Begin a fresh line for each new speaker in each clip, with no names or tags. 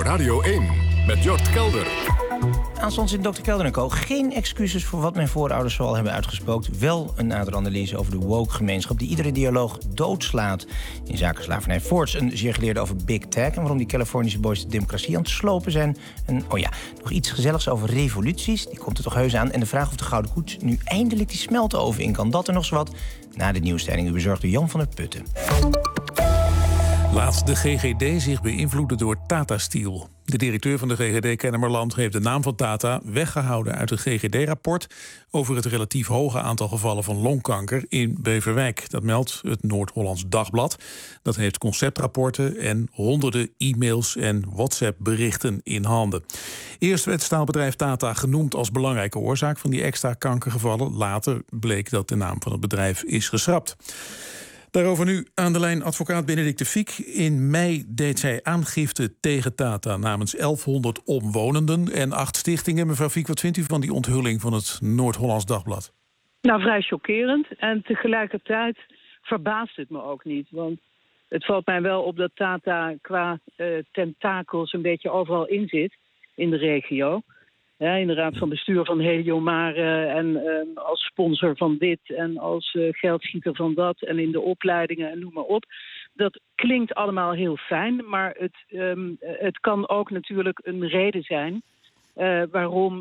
Radio 1 met Jort Kelder.
Aanstonds in Dr. Kelder & Co. Geen excuses voor wat mijn voorouders zoal hebben uitgespookt. Wel een nadere analyse over de woke-gemeenschap die iedere dialoog doodslaat in zaken slavernij. Voorts een zeer geleerde over Big Tech en waarom die Californische boys de democratie aan het slopen zijn. En nog iets gezelligs over revoluties. Die komt er toch heus aan. En de vraag of de Gouden Koets nu eindelijk die smeltoven in kan. Dat en nog zo wat na de nieuwstijding. U bezorgd door Jan van der Putten.
Laat de GGD zich beïnvloeden door Tata Steel. De directeur van de GGD Kennemerland heeft de naam van Tata weggehouden uit het GGD-rapport over het relatief hoge aantal gevallen van longkanker in Beverwijk. Dat meldt het Noord-Hollands Dagblad. Dat heeft conceptrapporten en honderden e-mails en WhatsApp-berichten in handen. Eerst werd staalbedrijf Tata genoemd als belangrijke oorzaak van die extra kankergevallen. Later bleek dat de naam van het bedrijf is geschrapt. Daarover nu aan de lijn advocaat Benedicte Fiek. In mei deed zij aangifte tegen Tata namens 1100 omwonenden en 8 stichtingen. Mevrouw Fiek, wat vindt u van die onthulling van het Noord-Hollands Dagblad?
Nou, vrij chockerend. En tegelijkertijd verbaast het me ook niet. Want het valt mij wel op dat Tata qua tentakels een beetje overal in zit in de regio. Ja, in de raad van bestuur van Heliomare en als sponsor van dit en als geldschieter van dat en in de opleidingen en noem maar op. Dat klinkt allemaal heel fijn, maar het kan ook natuurlijk een reden zijn waarom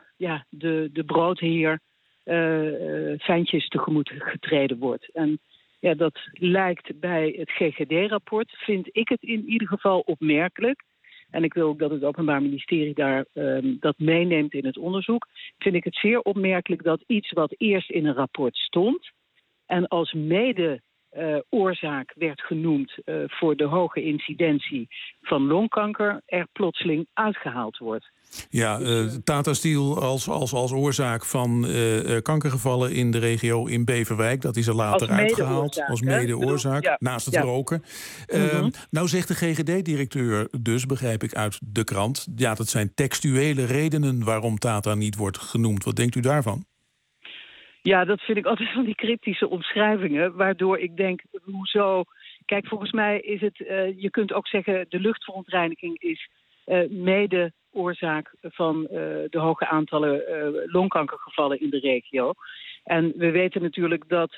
de broodheer fijntjes tegemoet getreden wordt. En ja, dat lijkt bij het GGD-rapport, vind ik het in ieder geval opmerkelijk. En ik wil ook dat het Openbaar Ministerie daar dat meeneemt in het onderzoek. Vind ik het zeer opmerkelijk dat iets wat eerst in een rapport stond en als mede oorzaak werd genoemd voor de hoge incidentie van longkanker er plotseling uitgehaald wordt.
Ja, Tata Steel als oorzaak van kankergevallen in de regio in Beverwijk. Dat is er later uitgehaald als mede-oorzaak, naast het roken. Nou zegt de GGD-directeur dus, begrijp ik uit de krant, ja, dat zijn textuele redenen waarom Tata niet wordt genoemd. Wat denkt u daarvan?
Ja, dat vind ik altijd van die cryptische omschrijvingen, waardoor ik denk, hoezo? Kijk, volgens mij is het, je kunt ook zeggen, de luchtverontreiniging is mede oorzaak van de hoge aantallen longkankergevallen in de regio. En we weten natuurlijk dat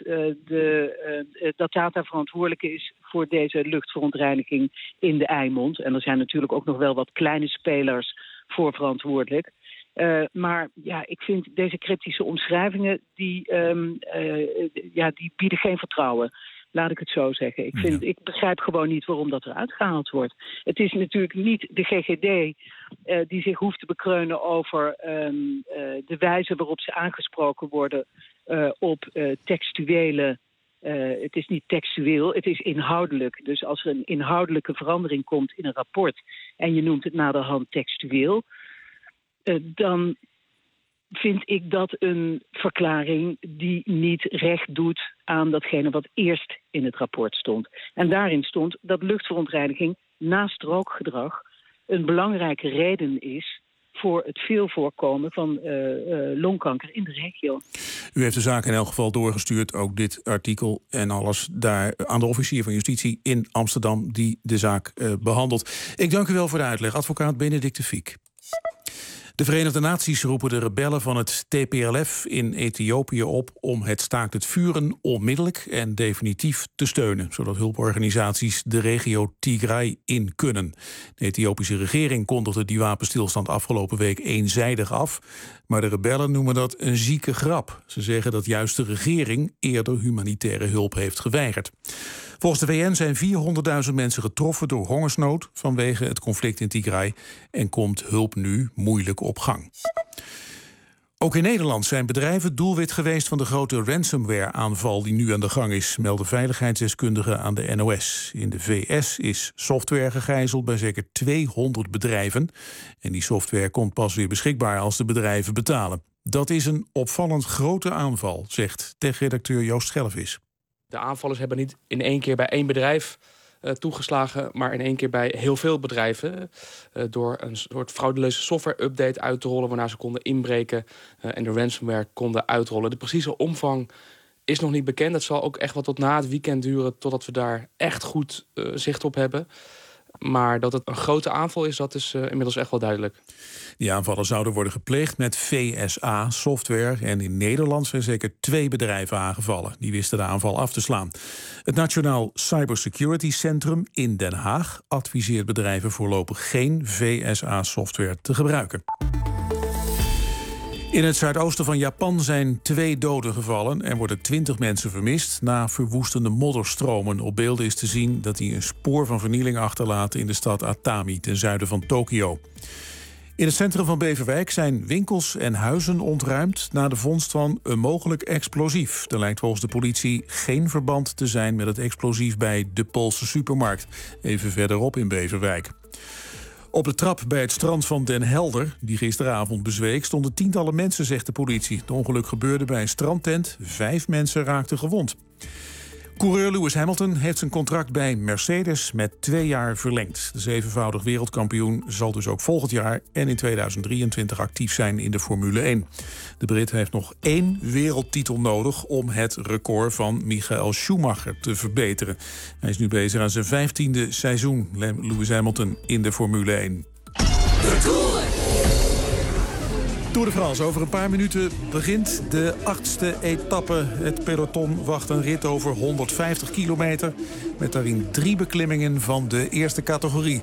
dat Tata verantwoordelijk is voor deze luchtverontreiniging in de Eimond. En er zijn natuurlijk ook nog wel wat kleine spelers voor verantwoordelijk. Maar ja, ik vind deze cryptische omschrijvingen, die bieden geen vertrouwen. Laat ik het zo zeggen. Ik begrijp gewoon niet waarom dat eruit gehaald wordt. Het is natuurlijk niet de GGD die zich hoeft te bekreunen over de wijze waarop ze aangesproken worden op textuele. Het is niet textueel, het is inhoudelijk. Dus als er een inhoudelijke verandering komt in een rapport en je noemt het naderhand textueel, dan vind ik dat een verklaring die niet recht doet aan datgene wat eerst in het rapport stond. En daarin stond dat luchtverontreiniging naast rookgedrag een belangrijke reden is voor het veel voorkomen van longkanker in de regio.
U heeft de zaak in elk geval doorgestuurd, ook dit artikel en alles, daar aan de officier van justitie in Amsterdam die de zaak behandelt. Ik dank u wel voor de uitleg, advocaat Benedicte Fiek. De Verenigde Naties roepen de rebellen van het TPLF in Ethiopië op om het staakt het vuren onmiddellijk en definitief te steunen, zodat hulporganisaties de regio Tigray in kunnen. De Ethiopische regering kondigde die wapenstilstand afgelopen week eenzijdig af, maar de rebellen noemen dat een zieke grap. Ze zeggen dat juist de regering eerder humanitaire hulp heeft geweigerd. Volgens de VN zijn 400.000 mensen getroffen door hongersnood vanwege het conflict in Tigray en komt hulp nu moeilijk op gang. Ook in Nederland zijn bedrijven doelwit geweest van de grote ransomware-aanval die nu aan de gang is, melden veiligheidsdeskundigen aan de NOS. In de VS is software gegijzeld bij zeker 200 bedrijven. En die software komt pas weer beschikbaar als de bedrijven betalen. Dat is een opvallend grote aanval, zegt tech-redacteur Joost Schelvis.
De aanvallers hebben niet in één keer bij één bedrijf toegeslagen, maar in één keer bij heel veel bedrijven. Door een soort frauduleuze software-update uit te rollen, waarna ze konden inbreken en de ransomware konden uitrollen. De precieze omvang is nog niet bekend. Dat zal ook echt wel tot na het weekend duren, totdat we daar echt goed zicht op hebben. Maar dat het een grote aanval is, dat is inmiddels echt wel duidelijk.
Die aanvallen zouden worden gepleegd met VSA-software. En in Nederland zijn zeker 2 bedrijven aangevallen. Die wisten de aanval af te slaan. Het Nationaal Cybersecurity Centrum in Den Haag adviseert bedrijven voorlopig geen VSA-software te gebruiken. In het zuidoosten van Japan zijn 2 doden gevallen en worden 20 mensen vermist na verwoestende modderstromen. Op beelden is te zien dat die een spoor van vernieling achterlaten in de stad Atami, ten zuiden van Tokio. In het centrum van Beverwijk zijn winkels en huizen ontruimd na de vondst van een mogelijk explosief. Er lijkt volgens de politie geen verband te zijn met het explosief bij de Poolse supermarkt, even verderop in Beverwijk. Op de trap bij het strand van Den Helder, die gisteravond bezweek, stonden tientallen mensen, zegt de politie. Het ongeluk gebeurde bij een strandtent. 5 mensen raakten gewond. Coureur Lewis Hamilton heeft zijn contract bij Mercedes met 2 jaar verlengd. De 7-voudig wereldkampioen zal dus ook volgend jaar en in 2023 actief zijn in de Formule 1. De Brit heeft nog 1 wereldtitel nodig om het record van Michael Schumacher te verbeteren. Hij is nu bezig aan zijn 15e seizoen, Lewis Hamilton, in de Formule 1. Tour de France. Over een paar minuten begint de 8e etappe. Het peloton wacht een rit over 150 kilometer... met daarin 3 beklimmingen van de eerste categorie.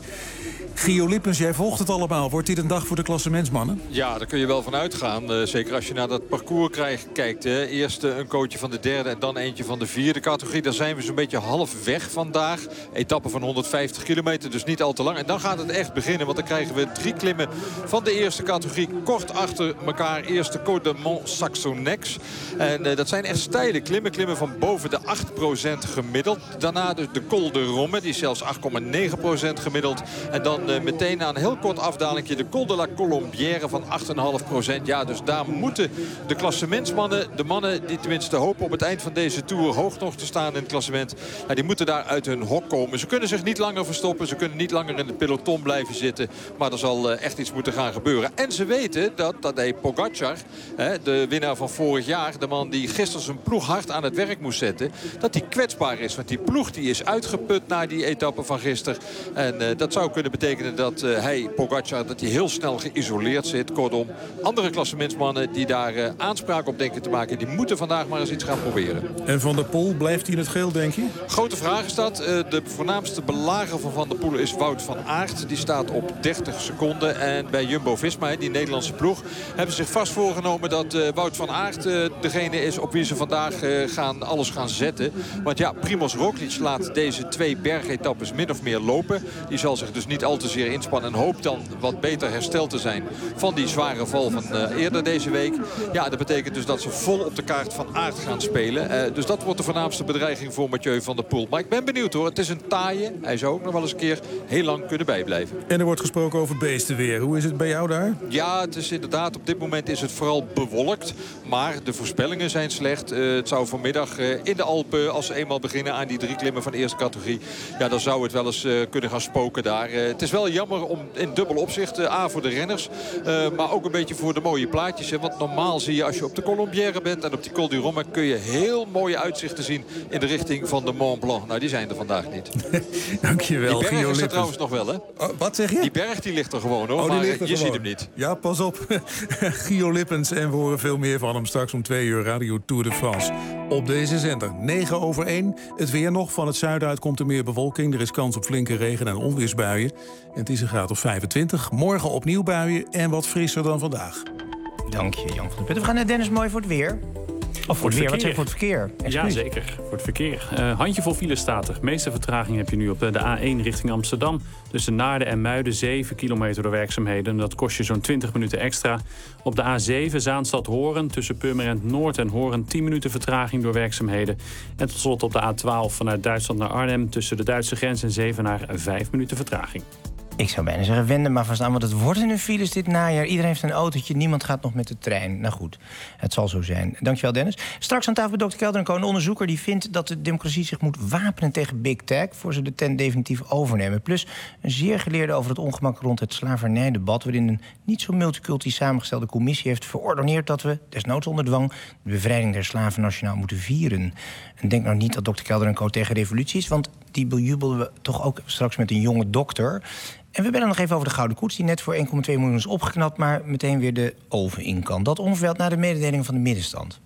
Gio Lippens, jij volgt het allemaal. Wordt dit een dag voor de klassementsmannen?
Ja, daar kun je wel van uitgaan. Zeker als je naar dat parcours kijkt. Eerst een coachje van de 3e en dan eentje van de 4e categorie. Daar zijn we zo'n beetje halfweg vandaag. Etappe van 150 kilometer, dus niet al te lang. En dan gaat het echt beginnen, want dan krijgen we 3 klimmen van de eerste categorie. Kort achter elkaar. Eerst de Côte de Mont-Saxonnex. En dat zijn echt steile klimmen. Klimmen van boven de 8% gemiddeld. Daarna dus de Col de Romme, die is zelfs 8,9% gemiddeld. En dan meteen na een heel kort afdalingje de Col de la Colombière van 8,5%. Ja, dus daar moeten de klassementsmannen, de mannen die tenminste hopen op het eind van deze Tour hoog nog te staan in het klassement, ja, die moeten daar uit hun hok komen. Ze kunnen zich niet langer verstoppen, ze kunnen niet langer in het peloton blijven zitten, maar er zal echt iets moeten gaan gebeuren. En ze weten dat Tadej Pogačar, de winnaar van vorig jaar, de man die gisteren zijn ploeg hard aan het werk moest zetten, dat hij kwetsbaar is. Want die ploeg die is uitgeput na die etappe van gisteren. En dat zou kunnen betekenen dat Pogačar, dat hij heel snel geïsoleerd zit. Kortom, andere klassementsmannen die daar aanspraak op denken te maken, die moeten vandaag maar eens iets gaan proberen.
En Van der Poel, blijft hij in het geel, denk je?
Grote vraag is dat. De voornaamste belager van Van der Poel is Wout van Aert. Die staat op 30 seconden. En bij Jumbo-Visma, die Nederlandse ploeg, hebben zich vast voorgenomen dat Wout van Aert degene is op wie ze vandaag alles gaan zetten. Want ja, Primož Roglič laat deze 2 bergetappes min of meer lopen. Die zal zich dus niet al te zeer inspannen en hoopt dan wat beter hersteld te zijn van die zware val van eerder deze week. Ja, dat betekent dus dat ze vol op de kaart van Aert gaan spelen. Dus dat wordt de voornaamste bedreiging voor Mathieu van der Poel. Maar ik ben benieuwd hoor. Het is een taaie. Hij zou ook nog wel eens een keer heel lang kunnen bijblijven.
En er wordt gesproken over beestenweer. Hoe is het bij jou daar?
Ja, het is inderdaad, op dit moment is het vooral bewolkt. Maar de voorspellingen zijn slecht. Het zou vanmiddag in de Alpen, als ze eenmaal beginnen aan die 3 klimmen van de eerste categorie, ja, dan zou het wel eens kunnen gaan spoken daar. Het is wel jammer om in dubbel opzicht. A, voor de renners. Maar ook een beetje voor de mooie plaatjes. Want normaal zie je als je op de Colombière bent en op die Col du Romme kun je heel mooie uitzichten zien in de richting van de Mont Blanc. Nou, die zijn er vandaag niet.
Dankjewel,
die berg
Gio
is er
Lippens.
trouwens nog wel, hè?
Oh, wat zeg je?
Die berg die ligt er gewoon, hoor.
Die
maar
ligt er
je
gewoon.
ziet hem niet.
Ja, pas op. Gio Lippens. En we horen veel meer van hem straks om 2 uur Radio Tour de France. Op deze zender. 9:01. Het weer nog. Van het zuiden uit komt er meer bewolking. Er is kans op flinke regen- en onweersbuien. En het is een graad of 25. Morgen opnieuw buien en wat frisser dan vandaag.
Dank je, Jan van der Putten. We gaan naar Dennis Mooi voor het weer. Of voor het weer, wat zeg je voor het verkeer?
Ja, zeker. Voor het verkeer. Handjevol file staat er. De meeste vertraging heb je nu op de A1 richting Amsterdam. Tussen Naarden en Muiden 7 kilometer door werkzaamheden. Dat kost je zo'n 20 minuten extra. Op de A7 Zaanstad-Horen tussen Purmerend Noord en Horen 10 minuten vertraging door werkzaamheden. En tot slot op de A12 vanuit Duitsland naar Arnhem tussen de Duitse grens en Zevenaar 5 minuten vertraging.
Ik zou bijna zeggen, wend er maar vast aan, want het wordt in een files dit najaar. Iedereen heeft een autootje, niemand gaat nog met de trein. Nou goed, het zal zo zijn. Dankjewel, Dennis. Straks aan tafel Dr. Kelder en Co, een onderzoeker die vindt dat de democratie zich moet wapenen tegen Big Tech voor ze de tent definitief overnemen. Plus een zeer geleerde over het ongemak rond het slavernijdebat, waarin een niet zo multiculti samengestelde commissie heeft verordoneerd dat we, desnoods onder dwang, de bevrijding der slaven nationaal moeten vieren. En denk nou niet dat Dr. Kelder en Co tegen revolutie is, want die bejubelen we toch ook straks met een jonge dokter. En we bellen nog even over de Gouden Koets, die net voor 1,2 miljoen is opgeknapt, maar meteen weer de oven in kan. Dat onverwijld naar de mededeling van de middenstand.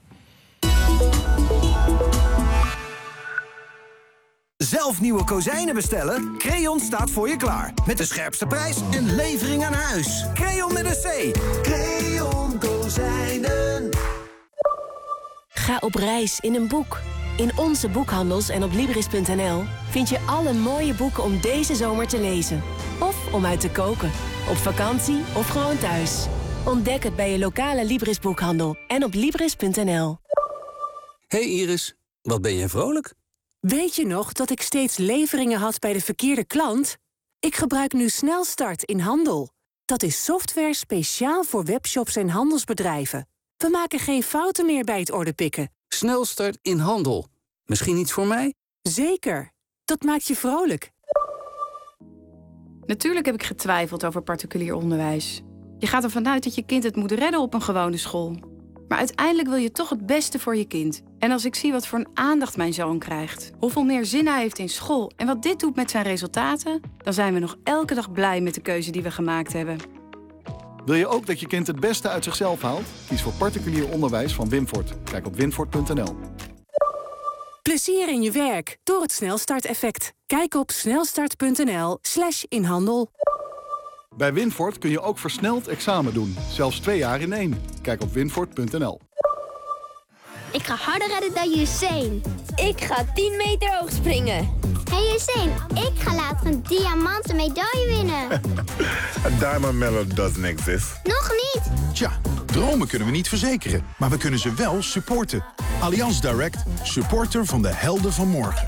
Zelf nieuwe kozijnen bestellen? Creon staat voor je klaar. Met de scherpste prijs en levering aan huis. Creon met een C. Creon Kozijnen.
Ga op reis in een boek. In onze boekhandels en op Libris.nl vind je alle mooie boeken om deze zomer te lezen. Of om uit te koken. Op vakantie of gewoon thuis. Ontdek het bij je lokale Libris boekhandel en op Libris.nl.
Hey Iris, wat ben jij vrolijk?
Weet je nog dat ik steeds leveringen had bij de verkeerde klant? Ik gebruik nu Snelstart in Handel. Dat is software speciaal voor webshops en handelsbedrijven. We maken geen fouten meer bij het orderpikken.
Snelstart in Handel. Misschien iets voor mij?
Zeker. Dat maakt je vrolijk.
Natuurlijk heb ik getwijfeld over particulier onderwijs. Je gaat ervan uit dat je kind het moet redden op een gewone school. Maar uiteindelijk wil je toch het beste voor je kind. En als ik zie wat voor een aandacht mijn zoon krijgt, hoeveel meer zin hij heeft in school en wat dit doet met zijn resultaten, dan zijn we nog elke dag blij met de keuze die we gemaakt hebben.
Wil je ook dat je kind het beste uit zichzelf haalt? Kies voor particulier onderwijs van Winfort. Kijk op winfort.nl.
Plezier in je werk door het Snelstart-effect. Kijk op snelstart.nl/inhandel.
Bij Winfort kun je ook versneld examen doen. Zelfs 2 jaar in 1. Kijk op winfort.nl.
Ik ga harder rennen dan Usain. Ik ga 10 meter hoog springen. Hey Usain, ik ga later een diamanten medaille winnen.
A diamond medal doesn't exist.
Nog niet.
Tja, dromen kunnen we niet verzekeren, maar we kunnen ze wel supporten. Allianz Direct, supporter van de helden van morgen.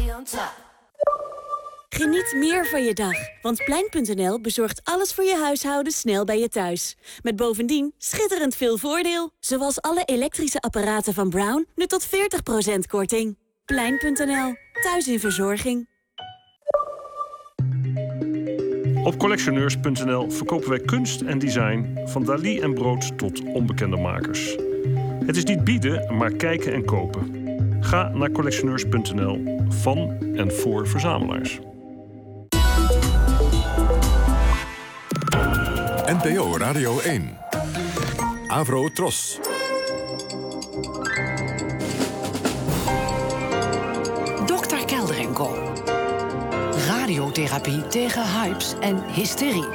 Geniet meer van je dag, want Plein.nl bezorgt alles voor je huishouden snel bij je thuis. Met bovendien schitterend veel voordeel. Zoals alle elektrische apparaten van Brown, nu tot 40% korting. Plein.nl, thuis in verzorging.
Op collectioneurs.nl verkopen wij kunst en design, van Dalí en Brood tot onbekende makers. Het is niet bieden, maar kijken en kopen. Ga naar collectioneurs.nl, van en voor verzamelaars.
NPO Radio 1. Avro Tros.
Dr. Kelder en Co. Radiotherapie tegen hypes en hysterie.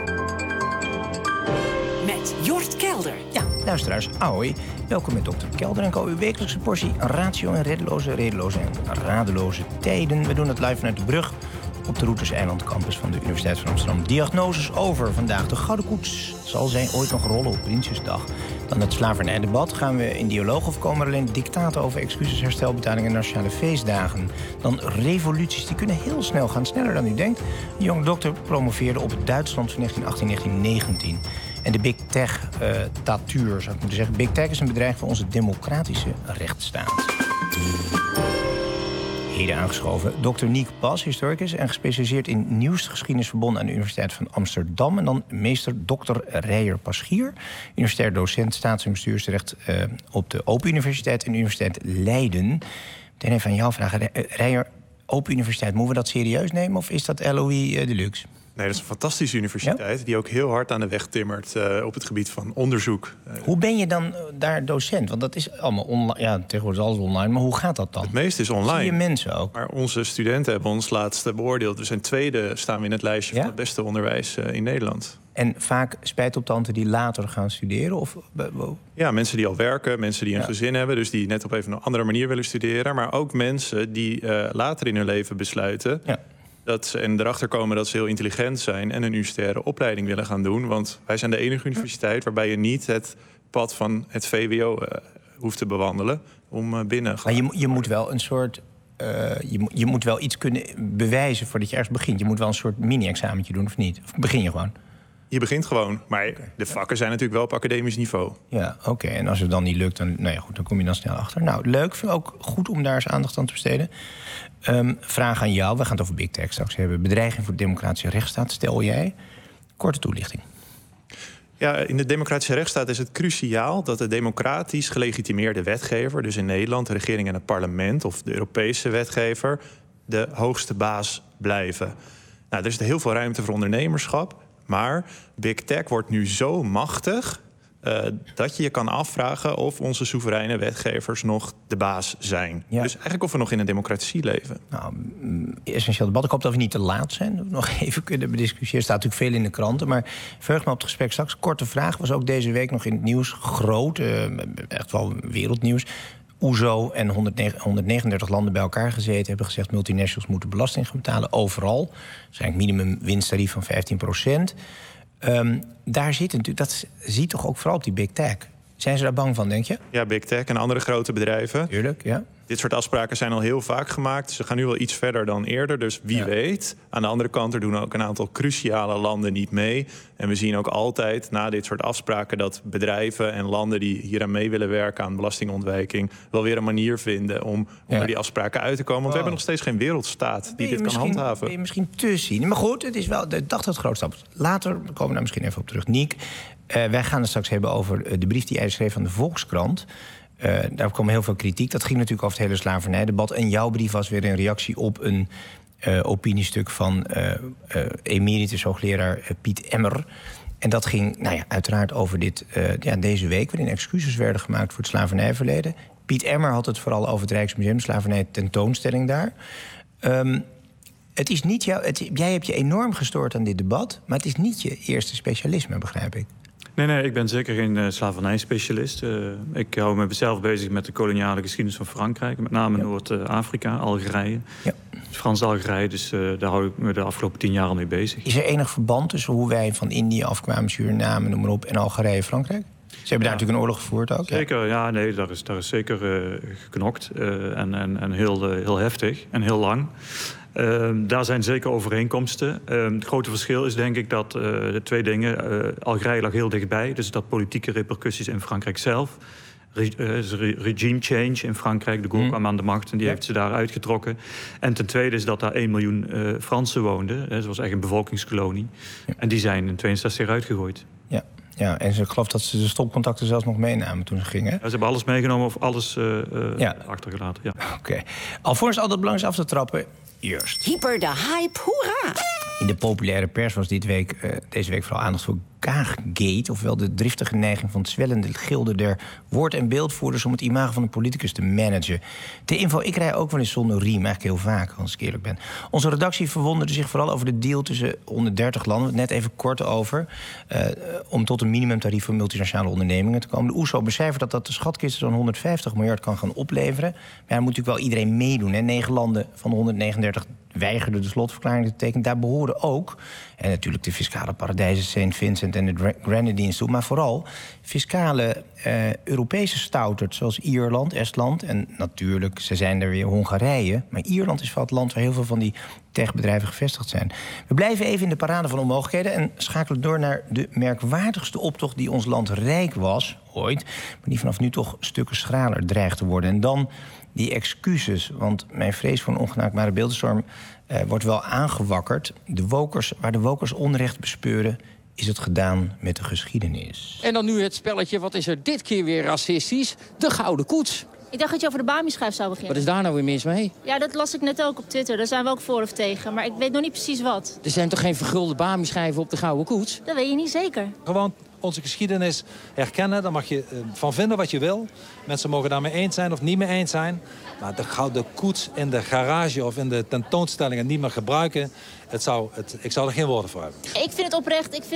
Met Jort Kelder.
Ja, luisteraars, ahoi. Welkom met Dr. Kelder en Co. Uw wekelijkse portie ratio en redeloze en radeloze tijden. We doen het live vanuit de brug op de Routers Eiland Campus van de Universiteit van Amsterdam. Diagnoses over vandaag. De Gouden Koets. Zal zij ooit nog rollen op Prinsjesdag? Dan het slavernijdebat. Gaan we in dialoog of komen er alleen dictaten over excuses, herstelbetalingen en nationale feestdagen? Dan revoluties, die kunnen heel snel gaan, sneller dan u denkt. Een jonge dokter promoveerde op het Duitsland van 1918-1919. En de Big Tech-tatuur, zou ik moeten zeggen. Big Tech is een bedreiging voor onze democratische rechtsstaat. Heden aangeschoven Dr. Niek Pas, historicus en gespecialiseerd in nieuwste geschiedenis verbonden aan de Universiteit van Amsterdam. En dan meester Dr. Reijer Paschier, universitair docent staats- en bestuursrecht op de Open Universiteit en Universiteit Leiden. Meteen even aan jou vragen. Reijer, Open Universiteit, moeten we dat serieus nemen of is dat LOI Deluxe?
Nee, dat is een fantastische universiteit die ook heel hard aan de weg timmert op het gebied van onderzoek.
Hoe ben je dan daar docent? Want dat is allemaal online. Ja, tegenwoordig is alles online. Maar hoe gaat dat dan?
Het meeste is online.
Zie je mensen ook?
Maar onze studenten hebben ons laatst beoordeeld. We zijn tweede, staan we in het lijstje van het beste onderwijs in Nederland.
En vaak spijtoptanten die later gaan studeren? Of...
Ja, mensen die al werken, mensen die een gezin hebben, dus die net op even een andere manier willen studeren. Maar ook mensen die later in hun leven besluiten dat ze en erachter komen dat ze heel intelligent zijn en een universitaire opleiding willen gaan doen. Want wij zijn de enige universiteit waarbij je niet het pad van het VWO hoeft te bewandelen om binnen.
Maar je moet wel een soort. Je moet wel iets kunnen bewijzen voordat je ergens begint. Je moet wel een soort mini-examentje doen, of niet? Of begin je gewoon?
Je begint gewoon, maar de vakken zijn natuurlijk wel op academisch niveau.
Ja, oké. En als het dan niet lukt, dan, nou ja, goed, dan kom je dan snel achter. Nou, leuk. Vind ik ook goed om daar eens aandacht aan te besteden. Vraag aan jou. We gaan het over Big Tech straks hebben. Bedreiging voor de democratische rechtsstaat. Stel jij. Korte toelichting.
Ja, in de democratische rechtsstaat is het cruciaal dat de democratisch gelegitimeerde wetgever, dus in Nederland de regering en het parlement of de Europese wetgever, de hoogste baas blijven. Nou, er is heel veel ruimte voor ondernemerschap. Maar Big Tech wordt nu zo machtig dat je kan afvragen of onze soevereine wetgevers nog de baas zijn. Ja. Dus eigenlijk of we nog in een democratie leven.
Nou, essentieel debat. Ik hoop dat we niet te laat zijn. Dat we nog even kunnen bediscussiëren. Staat natuurlijk veel in de kranten. Maar verheug me op het gesprek straks. Korte vraag. Was ook deze week nog in het nieuws. Groot, echt wel wereldnieuws. OESO en 139 landen bij elkaar gezeten hebben gezegd multinationals moeten belasting gaan betalen overal. Waarschijnlijk minimum winsttarief van 15%. Daar zit natuurlijk, dat ziet toch ook vooral op die big tech. Zijn ze daar bang van, denk je?
Ja, big tech en andere grote bedrijven.
Tuurlijk, ja.
Dit soort afspraken zijn al heel vaak gemaakt. Ze gaan nu wel iets verder dan eerder, dus wie weet. Aan de andere kant, er doen ook een aantal cruciale landen niet mee. En we zien ook altijd na dit soort afspraken dat bedrijven en landen die hieraan mee willen werken aan belastingontwijking wel weer een manier vinden om onder die afspraken uit te komen. Want we hebben nog steeds geen wereldstaat die dit kan handhaven.
Ben je misschien te zien. Maar goed, het is wel, ik dacht het grootste stap. Later komen we daar misschien even op terug. Niek, wij gaan het straks hebben over de brief die jij schreef aan de Volkskrant. Daar kwam heel veel kritiek. Dat ging natuurlijk over het hele slavernijdebat. En jouw brief was weer een reactie op een opiniestuk van emeritus hoogleraar Piet Emmer. En dat ging uiteraard over deze week, waarin excuses werden gemaakt voor het slavernijverleden. Piet Emmer had het vooral over het Rijksmuseum, de slavernij tentoonstelling daar. Het is niet jij hebt je enorm gestoord aan dit debat, maar het is niet je eerste specialisme, begrijp ik.
Nee, ik ben zeker geen slavernijspecialist. Ik hou me zelf bezig met de koloniale geschiedenis van Frankrijk. Met name Noord-Afrika, Algerije. Ja. Frans-Algerije, dus daar hou ik me de afgelopen 10 jaar al mee bezig.
Is er enig verband tussen hoe wij van Indië afkwamen, Suriname, noem maar op, en Algerije, Frankrijk? Ze hebben daar natuurlijk een oorlog gevoerd ook.
Zeker, daar is zeker geknokt. En heel heftig en heel lang. Daar zijn zeker overeenkomsten. Het grote verschil is denk ik dat de twee dingen. Algerije lag heel dichtbij, dus dat politieke repercussies in Frankrijk zelf. Regime change in Frankrijk. De Gaulle kwam aan de macht en die heeft ze daar uitgetrokken. En ten tweede is dat daar 1 miljoen Fransen woonden. Dat was echt een bevolkingskolonie. Ja. En die zijn in 62 uitgegooid.
Ja, en ik geloof dat ze de stopcontacten zelfs nog meenamen toen ze gingen.
Ja, ze hebben alles meegenomen of alles achtergelaten. Ja.
Oké. Alvorens altijd belangrijk af te trappen. Eerst.
Hyper de hype, hoera!
In de populaire pers was deze week vooral aandacht voor Kaaggate, ofwel de driftige neiging van het zwellende gilde der woord- en beeldvoerders om het imago van de politicus te managen. Ter info, ik rij ook wel eens zonder riem, eigenlijk heel vaak, als ik eerlijk ben. Onze redactie verwonderde zich vooral over de deal tussen 130 landen, net even kort over, om tot een minimumtarief voor multinationale ondernemingen te komen. De OESO becijfert dat de schatkist zo'n 150 miljard kan gaan opleveren. Maar daar moet natuurlijk wel iedereen meedoen. 9 landen van de 139 weigerden de slotverklaring te tekenen. Daar behoorden ook, en natuurlijk de fiscale paradijzen St. Vincent en de Grenadines toe, maar vooral fiscale Europese stouterts zoals Ierland, Estland en natuurlijk, ze zijn er weer, Hongarije. Maar Ierland is wel het land waar heel veel van die techbedrijven gevestigd zijn. We blijven even in de parade van onmogelijkheden en schakelen door naar de merkwaardigste optocht die ons land rijk was, ooit, maar die vanaf nu toch stukken schraler dreigt te worden. En dan die excuses, want mijn vrees voor een ongenaakbare beeldenstorm wordt wel aangewakkerd. Waar de wokers onrecht bespeuren, is het gedaan met de geschiedenis.
En dan nu het spelletje, wat is er dit keer weer racistisch? De Gouden Koets.
Ik dacht dat je over de Bami-schijf zou beginnen.
Wat is daar nou weer mis mee?
Ja, dat las ik net ook op Twitter. Daar zijn we ook voor of tegen. Maar ik weet nog niet precies wat.
Er zijn toch geen vergulde Bami-schijven op de Gouden Koets?
Dat weet je niet zeker.
Gewoon onze geschiedenis herkennen. Daar mag je van vinden wat je wil. Mensen mogen daarmee eens zijn of niet mee eens zijn. Maar de Gouden Koets in de garage of in de tentoonstellingen niet meer gebruiken. Ik zou er geen woorden voor hebben.
Ik vind het oprecht. Ik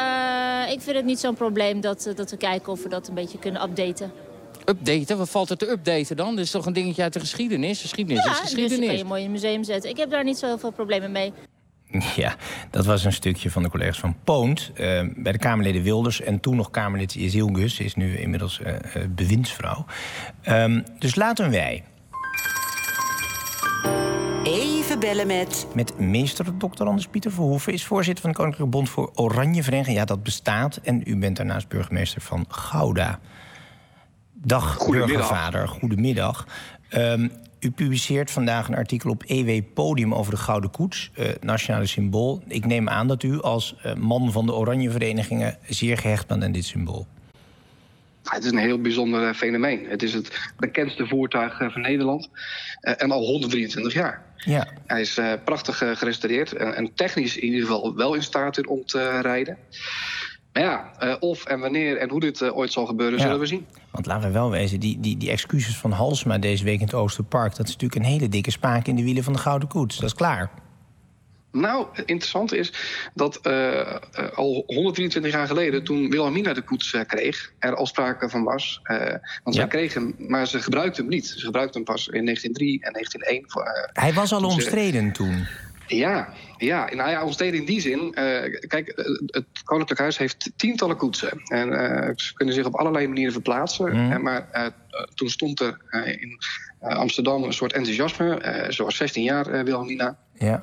vind het niet zo'n probleem dat we kijken of we dat een beetje kunnen updaten.
Updaten? Wat valt er te updaten dan? Dat is toch een dingetje uit de geschiedenis? Geschiedenis is geschiedenis.
Dus kan je mooi in een museum zetten. Ik heb daar niet zo heel veel problemen mee.
Ja, dat was een stukje van de collega's van Poont. Bij de Kamerleden Wilders en toen nog Kamerlid Jezil Gus. Ze is nu inmiddels bewindsvrouw. Dus laten wij
even bellen met
meester Dr. Anders Pieter Verhoeven, is voorzitter van de Koninklijke Bond voor Oranje Vereniging. Ja, dat bestaat. En u bent daarnaast burgemeester van Gouda. Dag, burgervader. Goedemiddag. U publiceert vandaag een artikel op EW Podium over de Gouden Koets, nationale symbool. Ik neem aan dat u als man van de Oranje Verenigingen zeer gehecht bent aan dit symbool.
Het is een heel bijzonder fenomeen. Het is het bekendste voertuig van Nederland. En al 123 jaar.
Ja.
Hij is prachtig gerestaureerd. En technisch in ieder geval wel in staat om te rijden. Maar ja, of en wanneer en hoe dit ooit zal gebeuren, zullen we zien.
Want laten we wel wezen, die excuses van Halsema deze week in het Oosterpark... dat is natuurlijk een hele dikke spaak in de wielen van de Gouden Koets. Dat is klaar.
Nou, interessant is dat al 123 jaar geleden... toen Wilhelmina de koets kreeg, er al sprake van was. Want zij kregen hem, maar ze gebruikten hem niet. Ze gebruikten hem pas in 1903 en 1901.
Hij was al omstreden toen.
Ja, nou ja, omstreden in die zin. Kijk, het Koninklijk Huis heeft tientallen koetsen. En ze kunnen zich op allerlei manieren verplaatsen. Maar toen stond er in Amsterdam een soort enthousiasme. Ze was 16 jaar, Wilhelmina.
Ja.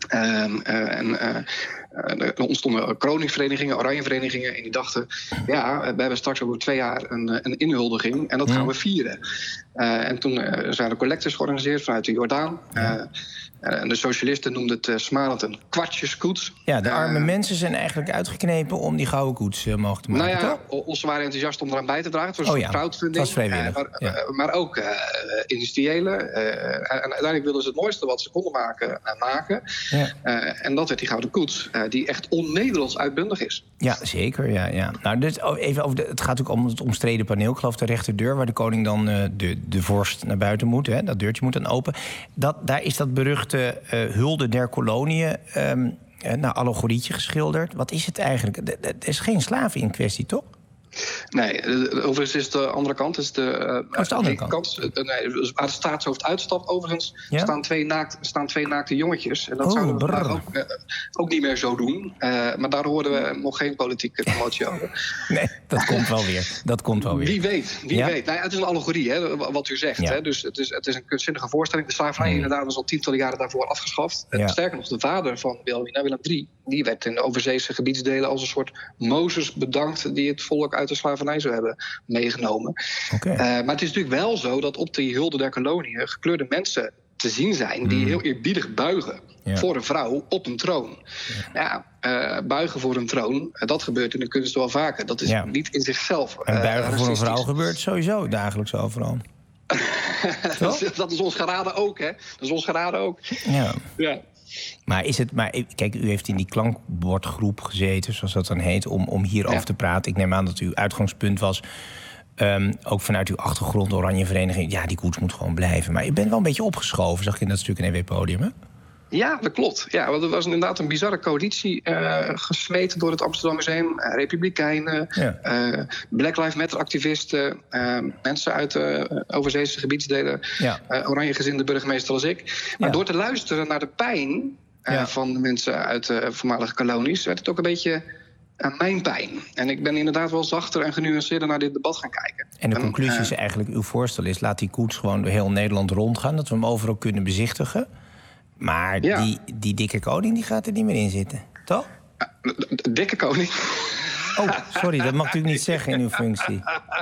Er ontstonden kroningsverenigingen, oranjeverenigingen. En die dachten, we hebben straks over 2 jaar een inhuldiging. En dat gaan we vieren. En toen zijn er collectes georganiseerd vanuit de Jordaan. En de socialisten noemden het smalend een kwartjeskoets.
Ja, de arme mensen zijn eigenlijk uitgeknepen om die gouden koets mogelijk te maken,
Nou ja, ze waren enthousiast om eraan bij te dragen. Het was een crowdfunding.
Het was vrijwillig.
Maar ook industriëlen. En uiteindelijk wilden ze het mooiste wat ze konden maken. Ja. En dat werd die gouden koets. Die echt on-Nederlands uitbundig is.
Ja, zeker. Ja. Nou, dus even over het gaat ook om het omstreden paneel. Ik geloof de rechterdeur, waar de koning dan de vorst naar buiten moet. Hè, dat deurtje moet dan open. Daar is dat beruchte hulde der koloniën... allegorietje geschilderd. Wat is het eigenlijk? Er is geen slaven in kwestie, toch?
Nee, overigens is de andere kant. Is de
andere kant?
Waar het staatshoofd uitstapt, overigens, staan twee naakte jongetjes. En dat zouden we ook niet meer zo doen. Maar daar hoorden we nog geen politieke promotie over.
Nee, dat komt wel weer.
Wie weet. Nou, het is een allegorie, hè, wat u zegt. Hè. Dus het is een kunstzinnige voorstelling. De slavernij inderdaad was al tientallen jaren daarvoor afgeschaft. Sterker nog, de vader van Wilhelmina, Willem III... die werd in de overzeese gebiedsdelen als een soort Mozes bedankt... die het volk uit de slavernij zou hebben meegenomen. Maar het is natuurlijk wel zo dat op die hulde der koloniën... gekleurde mensen te zien zijn die heel eerbiedig buigen... voor een vrouw op een troon. Buigen voor een troon, dat gebeurt in de kunst wel vaker. Dat is niet in zichzelf
en buigen voor een vrouw gebeurt sowieso dagelijks overal.
Dat is ons geraden ook, hè? Dat is ons geraden ook. Ja.
Maar kijk, u heeft in die klankbordgroep gezeten, zoals dat dan heet, om hierover te praten. Ik neem aan dat uw uitgangspunt was, ook vanuit uw achtergrond, Oranje Vereniging, ja, die koets moet gewoon blijven. Maar je bent wel een beetje opgeschoven, zag ik in dat stuk in EW-podium, hè?
Ja, dat klopt. Ja, want het was inderdaad een bizarre coalitie gesmeten door het Amsterdam Museum. Republikeinen, Black Lives Matter-activisten, mensen uit overzeese gebiedsdelen, oranje-gezinde burgemeester als ik. Maar door te luisteren naar de pijn van de mensen uit de voormalige kolonies, werd het ook een beetje mijn pijn. En ik ben inderdaad wel zachter en genuanceerder naar dit debat gaan kijken.
En de conclusie is eigenlijk, uw voorstel is, laat die koets gewoon door heel Nederland rondgaan, dat we hem overal kunnen bezichtigen. Maar die dikke koning die gaat er niet meer in zitten, toch?
De dikke koning?
Oh, sorry, dat mag u niet zeggen in uw functie.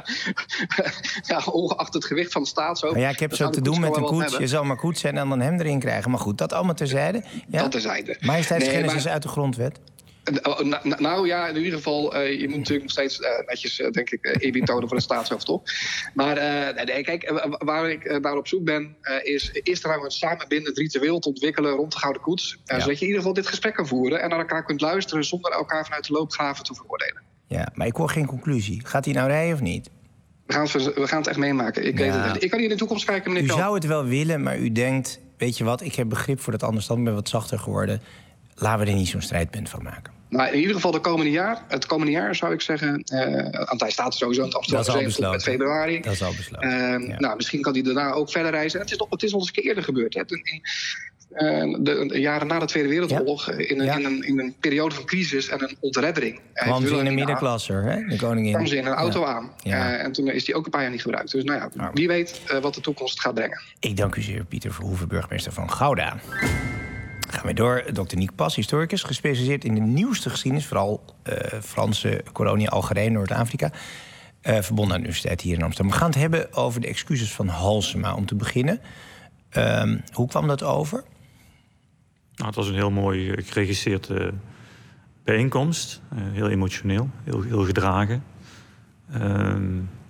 Ja, ongeacht het gewicht van de staatshoofd.
Ja, ik heb zo te doen met een koets. Je zal maar koets zijn en dan hem erin krijgen. Maar goed, dat allemaal terzijde. Ja?
Dat terzijde.
Majesteitsgennis is uit de grondwet.
Nou ja, in ieder geval, je moet natuurlijk nog steeds netjes, denk ik, eerbied tonen voor het staatshoofd, toch? Maar kijk, waar ik naar op zoek ben, is er nou een samenbindend ritueel te ontwikkelen rond de Gouden Koets. Zodat je in ieder geval dit gesprek kan voeren en naar elkaar kunt luisteren zonder elkaar vanuit de loopgraven te veroordelen.
Ja, maar ik hoor geen conclusie. Gaat hij nou rijden of niet?
We gaan het echt meemaken. Ik weet het. Ik kan hier in de toekomst kijken, meneer Kamp.
U zou het wel willen, maar u denkt, weet je wat, ik heb begrip voor dat anders, dan ben wat zachter geworden. Laten we er niet zo'n strijdpunt van maken.
Maar in ieder geval het komende jaar zou ik zeggen, want hij staat sowieso in het Amsterdam Museum tot met februari.
Dat is al besloten.
Nou, misschien kan hij daarna ook verder reizen. Het is al eens een keer eerder gebeurd. Hè. De jaren na de Tweede Wereldoorlog, in een periode van crisis en een ontreddering.
Kwam ze in een middenklasse, hè? De koningin.
Kwam ze in een auto aan. En toen is die ook een paar jaar niet gebruikt. Dus nou ja, wie weet wat de toekomst gaat brengen.
Ik dank u zeer, Pieter Verhoeven, burgemeester van Gouda. Gaan we door. Dr. Niek Pas, historicus, gespecialiseerd in de nieuwste geschiedenis, vooral Franse kolonie, Algerije, Noord-Afrika. Verbonden aan de universiteit hier in Amsterdam. We gaan het hebben over de excuses van Halsema. Om te beginnen, hoe kwam dat over?
Nou, het was een heel mooi geregisseerd bijeenkomst. Heel emotioneel, heel gedragen.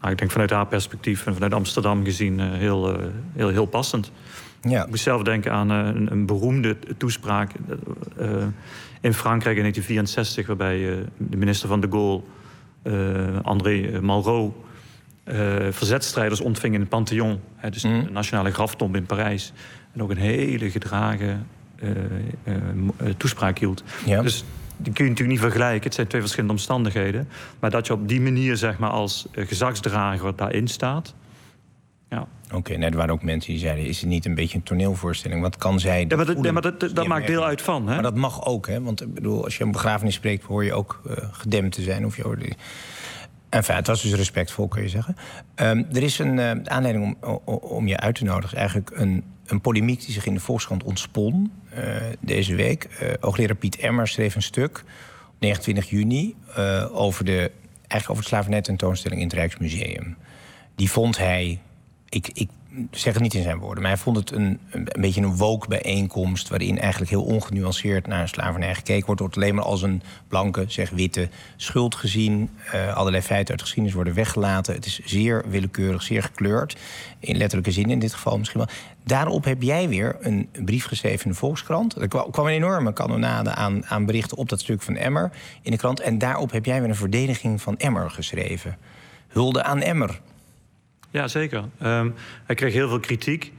ik denk vanuit haar perspectief en vanuit Amsterdam gezien heel passend.
Ja.
Ik moest zelf denken aan een beroemde toespraak in Frankrijk in 1964... waarbij de minister van de Gaulle, André Malraux... verzetstrijders ontving in het Pantheon. Dus de nationale graftombe in Parijs. En ook een hele gedragen toespraak hield. Ja. Dus die kun je natuurlijk niet vergelijken. Het zijn twee verschillende omstandigheden. Maar dat je op die manier zeg maar, als gezagsdrager daarin staat... Ja.
Oké, net waren ook mensen die zeiden... is het niet een beetje een toneelvoorstelling? Wat kan zij...
dat maakt deel uit van. Hè?
Maar dat mag ook, hè? Want ik bedoel, als je een begrafenis spreekt... hoor je ook gedempt te zijn. Of je enfin, het was dus respectvol, kun je zeggen. Er is een aanleiding om je uit te nodigen. Eigenlijk een polemiek die zich in de Volkskrant ontspon deze week. Hoogleraar Piet Emmer schreef een stuk op 29 juni... over het slavernij-tentoonstelling in het Rijksmuseum. Die vond hij... Ik zeg het niet in zijn woorden, maar hij vond het een beetje een woke bijeenkomst... waarin eigenlijk heel ongenuanceerd naar slavernij gekeken wordt. Wordt alleen maar als een blanke, witte schuld gezien. Allerlei feiten uit geschiedenis worden weggelaten. Het is zeer willekeurig, zeer gekleurd. In letterlijke zin in dit geval misschien wel. Daarop heb jij weer een brief geschreven in de Volkskrant. Er kwam een enorme kanonade aan berichten op dat stuk van Emmer in de krant. En daarop heb jij weer een verdediging van Emmer geschreven. Hulde aan Emmer.
Ja, zeker. Hij kreeg heel veel kritiek.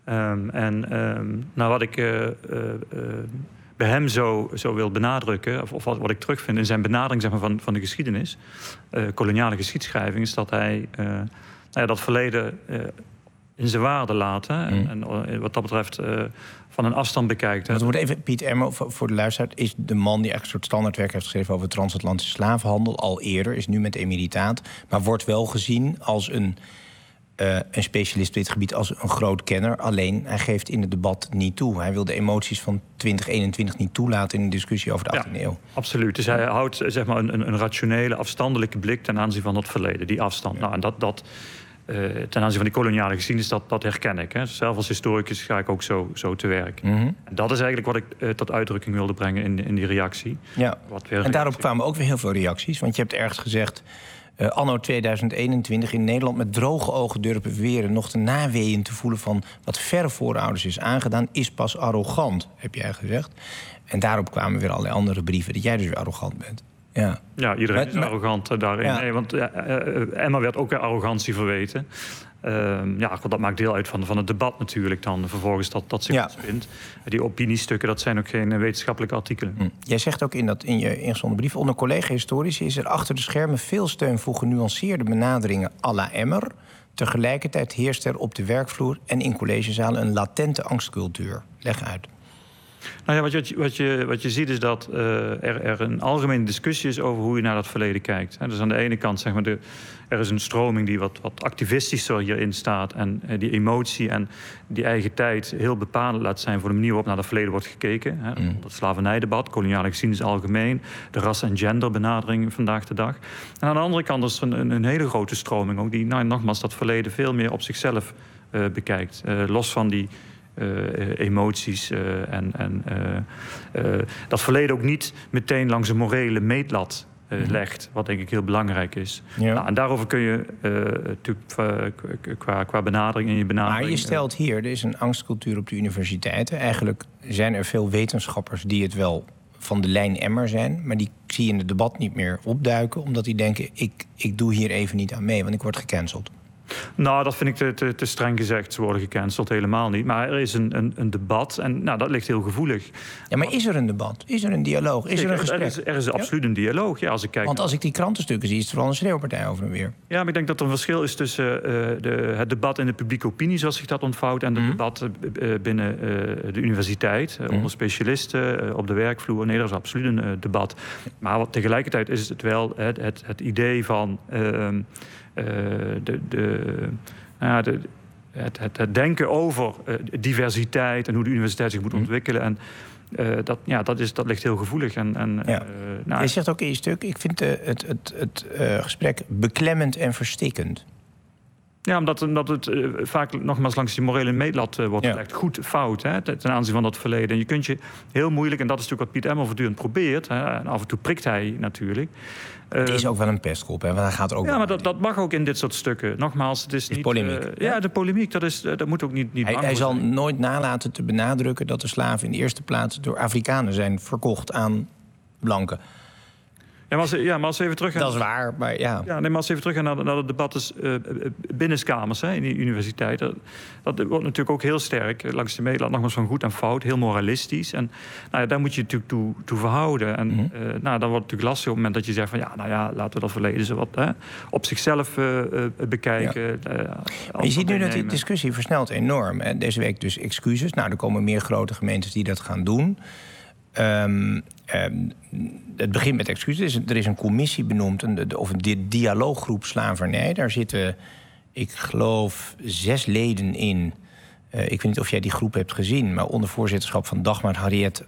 Wat ik bij hem zo wil benadrukken... of wat ik terugvind in zijn benadering zeg maar, van de geschiedenis... koloniale geschiedschrijving... is dat hij dat verleden in zijn waarde laat. Hè, en wat dat betreft van een afstand bekijkt.
Het wordt even, Piet Emmer, voor de luisteraar... is de man die echt een soort standaardwerk heeft geschreven... over transatlantische slavenhandel, al eerder. Is nu met emeritaat. Maar wordt wel gezien als een specialist op dit gebied, als een groot kenner. Alleen, hij geeft in het debat niet toe. Hij wil de emoties van 2021 niet toelaten in een discussie over de 18e eeuw.
Absoluut. Dus hij houdt zeg maar, een rationele, afstandelijke blik... ten aanzien van het verleden, die afstand. Ja. Nou, en dat ten aanzien van die koloniale geschiedenis, dat herken ik. Hè. Zelf als historicus ga ik ook zo te werk. En dat is eigenlijk wat ik tot uitdrukking wilde brengen in die reactie. Ja.
En daarop kwamen ook weer heel veel reacties. Want je hebt ergens gezegd... anno 2021 in Nederland met droge ogen durven beweren... nog de naweeën te voelen van wat verre voorouders is aangedaan... is pas arrogant, heb jij gezegd. En daarop kwamen weer allerlei andere brieven... dat jij dus weer arrogant bent.
Ja, iedereen is arrogant daarin. Ja. Nee, want Emma werd ook weer arrogantie verweten. Dat maakt deel uit van het debat natuurlijk dan. Vervolgens dat zich ontspint. Die opiniestukken, dat zijn ook geen wetenschappelijke artikelen.
Jij zegt ook in je ingezonden brief... onder collega-historici is er achter de schermen veel steun... voor genuanceerde benaderingen à la Emmer. Tegelijkertijd heerst er op de werkvloer en in collegezalen... een latente angstcultuur. Leg uit.
Nou ja, wat je ziet is dat er een algemene discussie is... over hoe je naar dat verleden kijkt. Dus aan de ene kant zeg maar, er is een stroming die wat activistischer hierin staat... en die emotie en die eigen tijd heel bepalend laat zijn... voor de manier waarop naar dat verleden wordt gekeken. Dat slavernijdebat, koloniale geschiedenis algemeen... de ras- en genderbenadering vandaag de dag. En aan de andere kant is er een hele grote stroming... ook die nogmaals dat verleden veel meer op zichzelf bekijkt. Los van die... emoties en dat verleden ook niet meteen langs een morele meetlat legt, wat denk ik heel belangrijk is. Ja. Nou, en daarover kun je qua benadering en je benadering...
Maar je stelt hier, er is een angstcultuur op de universiteiten. Eigenlijk zijn er veel wetenschappers die het wel van de lijn Emmer zijn... maar die zie je in het debat niet meer opduiken... omdat die denken, ik doe hier even niet aan mee, want ik word gecanceld.
Nou, dat vind ik te streng gezegd. Ze worden gecanceld, helemaal niet. Maar er is een debat en dat ligt heel gevoelig.
Ja, maar is er een debat? Is er een dialoog? Is er een gesprek?
Er is absoluut een dialoog, ja, als ik kijk.
Want als ik die krantenstukken zie, is er vooral een schreeuwpartij over en weer.
Ja, maar ik denk dat er een verschil is tussen het debat in de publieke opinie... zoals zich dat ontvouwt, en het debat binnen de universiteit... onder specialisten, op de werkvloer. Nee, dat is absoluut een debat. Maar tegelijkertijd is het wel het idee van... het denken over diversiteit en hoe de universiteit zich moet ontwikkelen. En dat ligt heel gevoelig.
Je zegt ook in je stuk, ik vind het gesprek beklemmend en verstikkend.
Ja, omdat het vaak nogmaals langs die morele meetlat wordt gelegd. Goed, fout, hè, ten aanzien van dat verleden. En je kunt je heel moeilijk, en dat is natuurlijk wat Piet Emmer voortdurend probeert... Hè, en af en toe prikt hij natuurlijk...
Het is ook wel een pestkop, hè? Want hij gaat ook
maar dat mag ook in dit soort stukken. Nogmaals, het is niet...
polemiek.
De polemiek, dat moet ook niet
Hij zal nooit nalaten te benadrukken... dat de slaven in de eerste plaats door Afrikanen zijn verkocht aan blanken.
Ja, maar als we even terug gaan...
Dat is waar, maar ja.
Maar als we even terug gaan naar de debatten binnenkamers in die universiteit... Dat wordt natuurlijk ook heel sterk langs de meetlat, nogmaals van goed en fout, heel moralistisch. En daar moet je natuurlijk toe verhouden. En dan wordt het natuurlijk lastig op het moment dat je zegt van... laten we dat verleden zo wat op zichzelf bekijken.
Maar je ziet nu dat die discussie versnelt enorm. En deze week dus excuses. Er komen meer grote gemeentes die dat gaan doen... het begint met excuses. Er is een commissie benoemd, de dialooggroep slavernij. Daar zitten, ik geloof, 6 leden in. Ik weet niet of jij die groep hebt gezien... maar onder voorzitterschap van Dagmar Harriet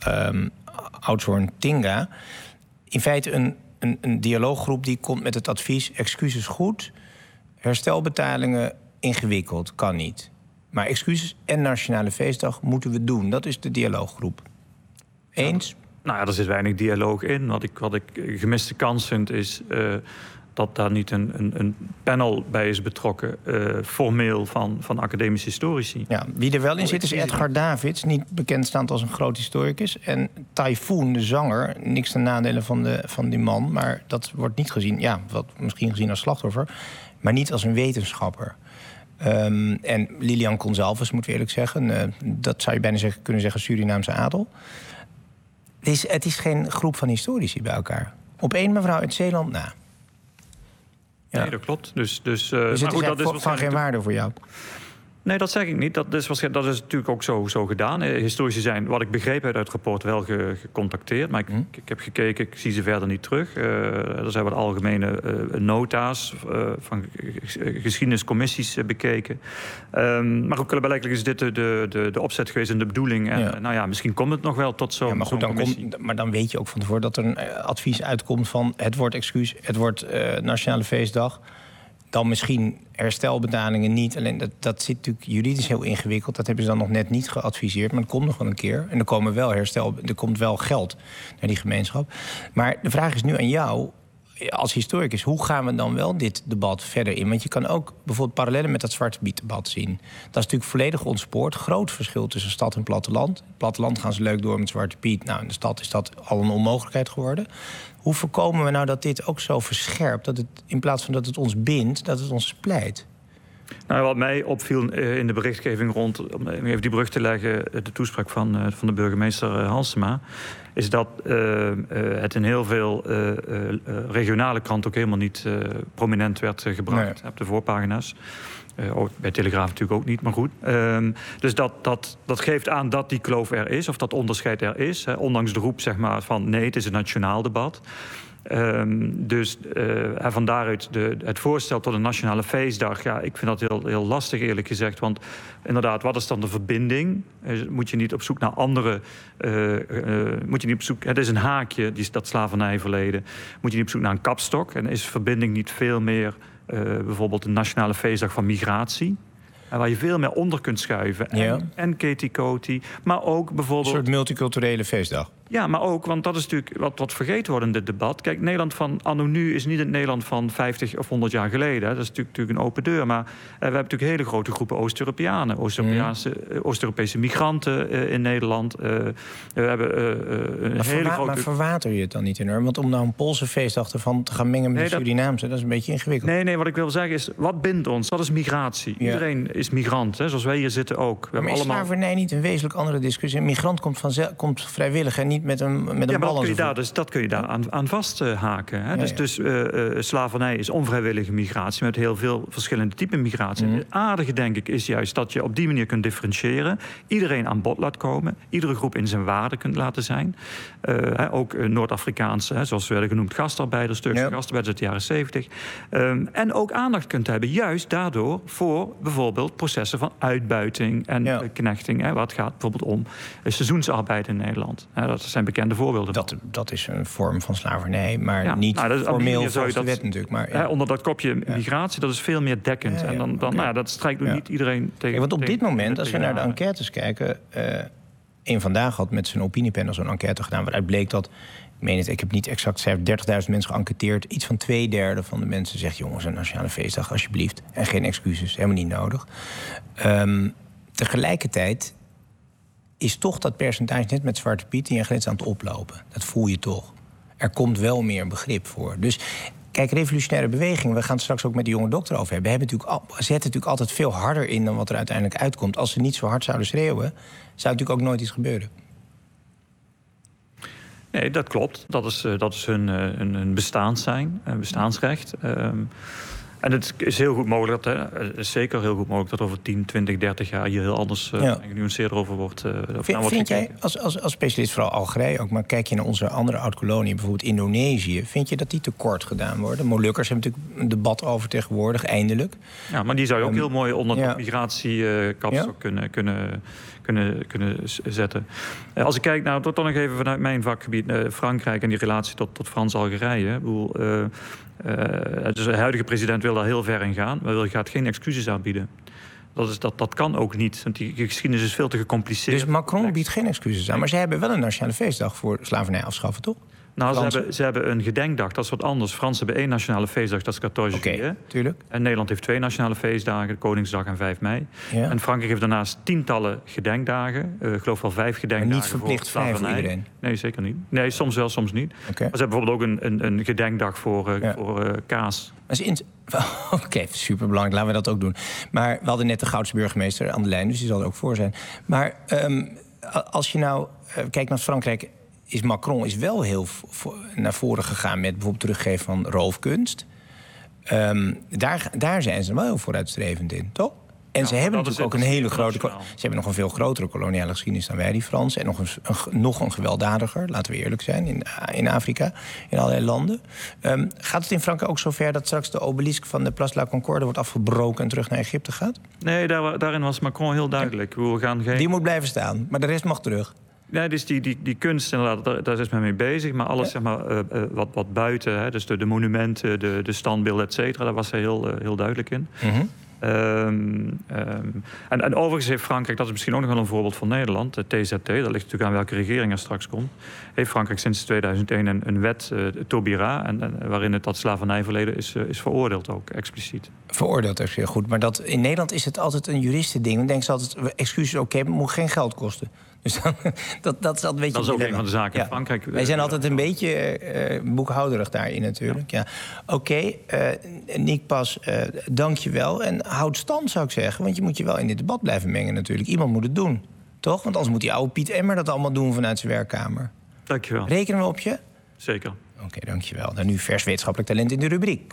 Oudshoorn-Tinga. In feite een dialooggroep die komt met het advies... excuses goed, herstelbetalingen ingewikkeld, kan niet. Maar excuses en Nationale Feestdag moeten we doen. Dat is de dialooggroep. Eens?
Er zit weinig dialoog in. Wat ik gemiste kans vind is dat daar niet een panel bij is betrokken... formeel van academische historici.
Ja, wie er wel in zit is Edgar Davids, niet bekendstaand als een groot historicus. En Typhoon, de zanger, niks ten nadele van die man... maar dat wordt niet gezien, misschien gezien als slachtoffer... maar niet als een wetenschapper. En Lilian Gonzalves, moet ik eerlijk zeggen... dat zou je bijna kunnen zeggen Surinaamse adel... Het is geen groep van historici bij elkaar. Op één mevrouw uit Zeeland na. Ja.
Nee, dat klopt. Dus
het is van geen waarde voor jou?
Nee, dat zeg ik niet. Dat is natuurlijk ook zo gedaan. Historici zijn, wat ik begreep uit het rapport, wel gecontacteerd. Maar ik heb gekeken, ik zie ze verder niet terug. Er zijn wat algemene nota's van geschiedeniscommissies bekeken. Maar ook blijkbaar is dit de opzet geweest en de bedoeling. En misschien komt het nog wel tot zo'n commissie.
Maar dan weet je ook van tevoren dat er een advies uitkomt van... het wordt excuus, het wordt Nationale Feestdag... Dan misschien herstelbetalingen niet. Alleen dat zit natuurlijk juridisch heel ingewikkeld. Dat hebben ze dan nog net niet geadviseerd. Maar het komt nog wel een keer. En er komt wel geld naar die gemeenschap. Maar de vraag is nu aan jou, als historicus... hoe gaan we dan wel dit debat verder in? Want je kan ook bijvoorbeeld parallellen met dat Zwarte Piet-debat zien. Dat is natuurlijk volledig ontspoord. Groot verschil tussen stad en platteland. In het platteland gaan ze leuk door met Zwarte Piet. In de stad is dat al een onmogelijkheid geworden. Hoe voorkomen we nou dat dit ook zo verscherpt... dat het in plaats van dat het ons bindt, dat het ons splijt?
Wat mij opviel in de berichtgeving rond... om even die brug te leggen, de toespraak van de burgemeester Halsema... is dat het in heel veel regionale kranten ook helemaal niet prominent werd gebracht. Op de voorpagina's. Bij Telegraaf natuurlijk ook niet, maar goed. Dus dat geeft aan dat die kloof er is, of dat onderscheid er is. Ondanks de roep van nee, het is een nationaal debat. Van daaruit het voorstel tot een Nationale Feestdag... ik vind dat heel lastig, eerlijk gezegd. Want inderdaad, wat is dan de verbinding? Moet je niet op zoek naar andere... het is een haakje, dat slavernijverleden. Moet je niet op zoek naar een kapstok? En is verbinding niet veel meer... bijvoorbeeld een Nationale Feestdag van migratie... waar je veel meer onder kunt schuiven. En Keti-Koti, maar ook bijvoorbeeld...
Een soort multiculturele feestdag.
Ja, maar ook, want dat is natuurlijk wat vergeten wordt in dit debat. Kijk, Nederland van anno nu is niet het Nederland van 50 of 100 jaar geleden. Dat is natuurlijk een open deur. Maar we hebben natuurlijk hele grote groepen Oost-Europeanen. Oost-Europese migranten in Nederland. We hebben een hele grote...
Maar verwater je het dan niet enorm? Want om nou een Poolse feestdag ervan te gaan mengen met de Surinaamse... dat is een beetje ingewikkeld.
Nee, wat ik wil zeggen is, wat bindt ons? Dat is migratie. Ja. Iedereen is migrant, zoals wij hier zitten ook.
Maar is slavernij niet een wezenlijk andere discussie? Een migrant komt vrijwillig en niet met een bal.
Dat kun je daar aan vasthaken. Dus slavernij is onvrijwillige migratie... met heel veel verschillende typen migratie. Het aardige, denk ik, is juist dat je op die manier kunt differentiëren. Iedereen aan bod laat komen. Iedere groep in zijn waarde kunt laten zijn. Ook Noord-Afrikaanse, zoals werden genoemd, gastarbeiders... Turkse gastarbeiders uit de jaren 70. En ook aandacht kunt hebben, juist daardoor... voor bijvoorbeeld processen van uitbuiting en knechting. Waar het gaat bijvoorbeeld om seizoensarbeid in Nederland. Dat zijn bekende voorbeelden.
Dat is een vorm van slavernij, maar niet formeel volgens de wet natuurlijk. Maar,
onder dat kopje migratie, dat is veel meer dekkend. En dat strijkt ook niet iedereen tegen.
Want op dit moment, als we naar de enquêtes kijken... Eén Vandaag had met zijn opiniepanel zo'n enquête gedaan... waaruit bleek dat, ik heb niet exact cijfer, 30.000 mensen geënquêteerd. Iets van 2/3 van de mensen zegt... jongens, een nationale feestdag, alsjeblieft. En geen excuses, helemaal niet nodig. Tegelijkertijd is toch dat percentage net met Zwarte Piet... die aan het oplopen. Dat voel je toch. Er komt wel meer begrip voor. Dus kijk, revolutionaire bewegingen... we gaan het straks ook met de jonge dokter over hebben... zetten natuurlijk altijd veel harder in dan wat er uiteindelijk uitkomt. Als ze niet zo hard zouden schreeuwen... zou natuurlijk ook nooit iets gebeuren.
Nee, dat klopt. Dat is hun bestaansrecht. En het is heel goed mogelijk zeker heel goed mogelijk... dat over 10, 20, 30 jaar hier heel anders en genuanceerder over wordt.
Vind jij, als specialist, vooral Algerije ook... maar kijk je naar onze andere oud-koloniën, bijvoorbeeld Indonesië... vind je dat die tekort gedaan worden? Molukkers hebben natuurlijk een debat over tegenwoordig, eindelijk.
Ja, maar die zou je ook heel mooi onder de migratiekapstok kunnen zetten. Als ik kijk, toch nog even vanuit mijn vakgebied... Frankrijk en die relatie tot Frans-Algerije... Dus de huidige president wil daar heel ver in gaan... maar gaat geen excuses aanbieden. Dat kan ook niet, want die geschiedenis is veel te gecompliceerd.
Dus Macron biedt geen excuses aan... maar zij hebben wel een nationale feestdag voor slavernij afschaffen, toch?
Nou, ze hebben een gedenkdag, dat is wat anders. Fransen hebben 1 nationale feestdag, dat is 14 juillet.
Tuurlijk.
En Nederland heeft 2 nationale feestdagen, Koningsdag en 5 mei.
Ja.
En Frankrijk heeft daarnaast tientallen gedenkdagen. Ik geloof wel 5 gedenkdagen.
Maar niet verplicht 5 voor iedereen?
Nee, zeker niet. Nee, soms wel, soms niet. Maar ze hebben bijvoorbeeld ook een gedenkdag voor kaas.
Oké, superbelangrijk, laten we dat ook doen. Maar we hadden net de Goudse burgemeester aan de lijn... dus die zal er ook voor zijn. Maar als je nou kijkt naar Frankrijk... is Macron wel heel naar voren gegaan met bijvoorbeeld teruggeven van roofkunst. Daar zijn ze wel heel vooruitstrevend in, toch? En ze hebben natuurlijk ook een hele grote... Ze hebben nog een veel grotere koloniale geschiedenis dan wij, die Fransen. En nog een gewelddadiger, laten we eerlijk zijn, in Afrika, in allerlei landen. Gaat het in Frankrijk ook zover dat straks de obelisk van de Place de la Concorde wordt afgebroken en terug naar Egypte gaat?
Nee, daarin was Macron heel duidelijk.
Die moet blijven staan, maar de rest mag terug.
Ja, dus die kunst, inderdaad, daar is men mee bezig. Maar alles zeg maar, wat buiten, hè, dus de monumenten, de standbeelden, et cetera... daar was hij heel duidelijk in.
Mm-hmm.
En overigens heeft Frankrijk, dat is misschien ook nog wel een voorbeeld van Nederland... de TZT, dat ligt natuurlijk aan welke regering er straks komt... heeft Frankrijk sinds 2001 een wet, Taubira... waarin dat slavernijverleden is veroordeeld ook, expliciet.
Veroordeeld is heel goed, maar in Nederland is het altijd een juristending. Dan denken ze altijd, excuses, oké, maar het moet geen geld kosten. Dus dat is een beetje...
Dat is ook een van de zaken in Frankrijk.
Wij zijn altijd een beetje boekhouderig daarin natuurlijk. Ja. Oké, Nick Pas, dank je wel. En houd stand, zou ik zeggen. Want je moet je wel in dit debat blijven mengen natuurlijk. Iemand moet het doen, toch? Want anders moet die oude Piet Emmer dat allemaal doen vanuit zijn werkkamer.
Dank je wel.
Rekenen we op je?
Zeker.
Oké, dank je wel. Dan nu vers wetenschappelijk talent in de rubriek.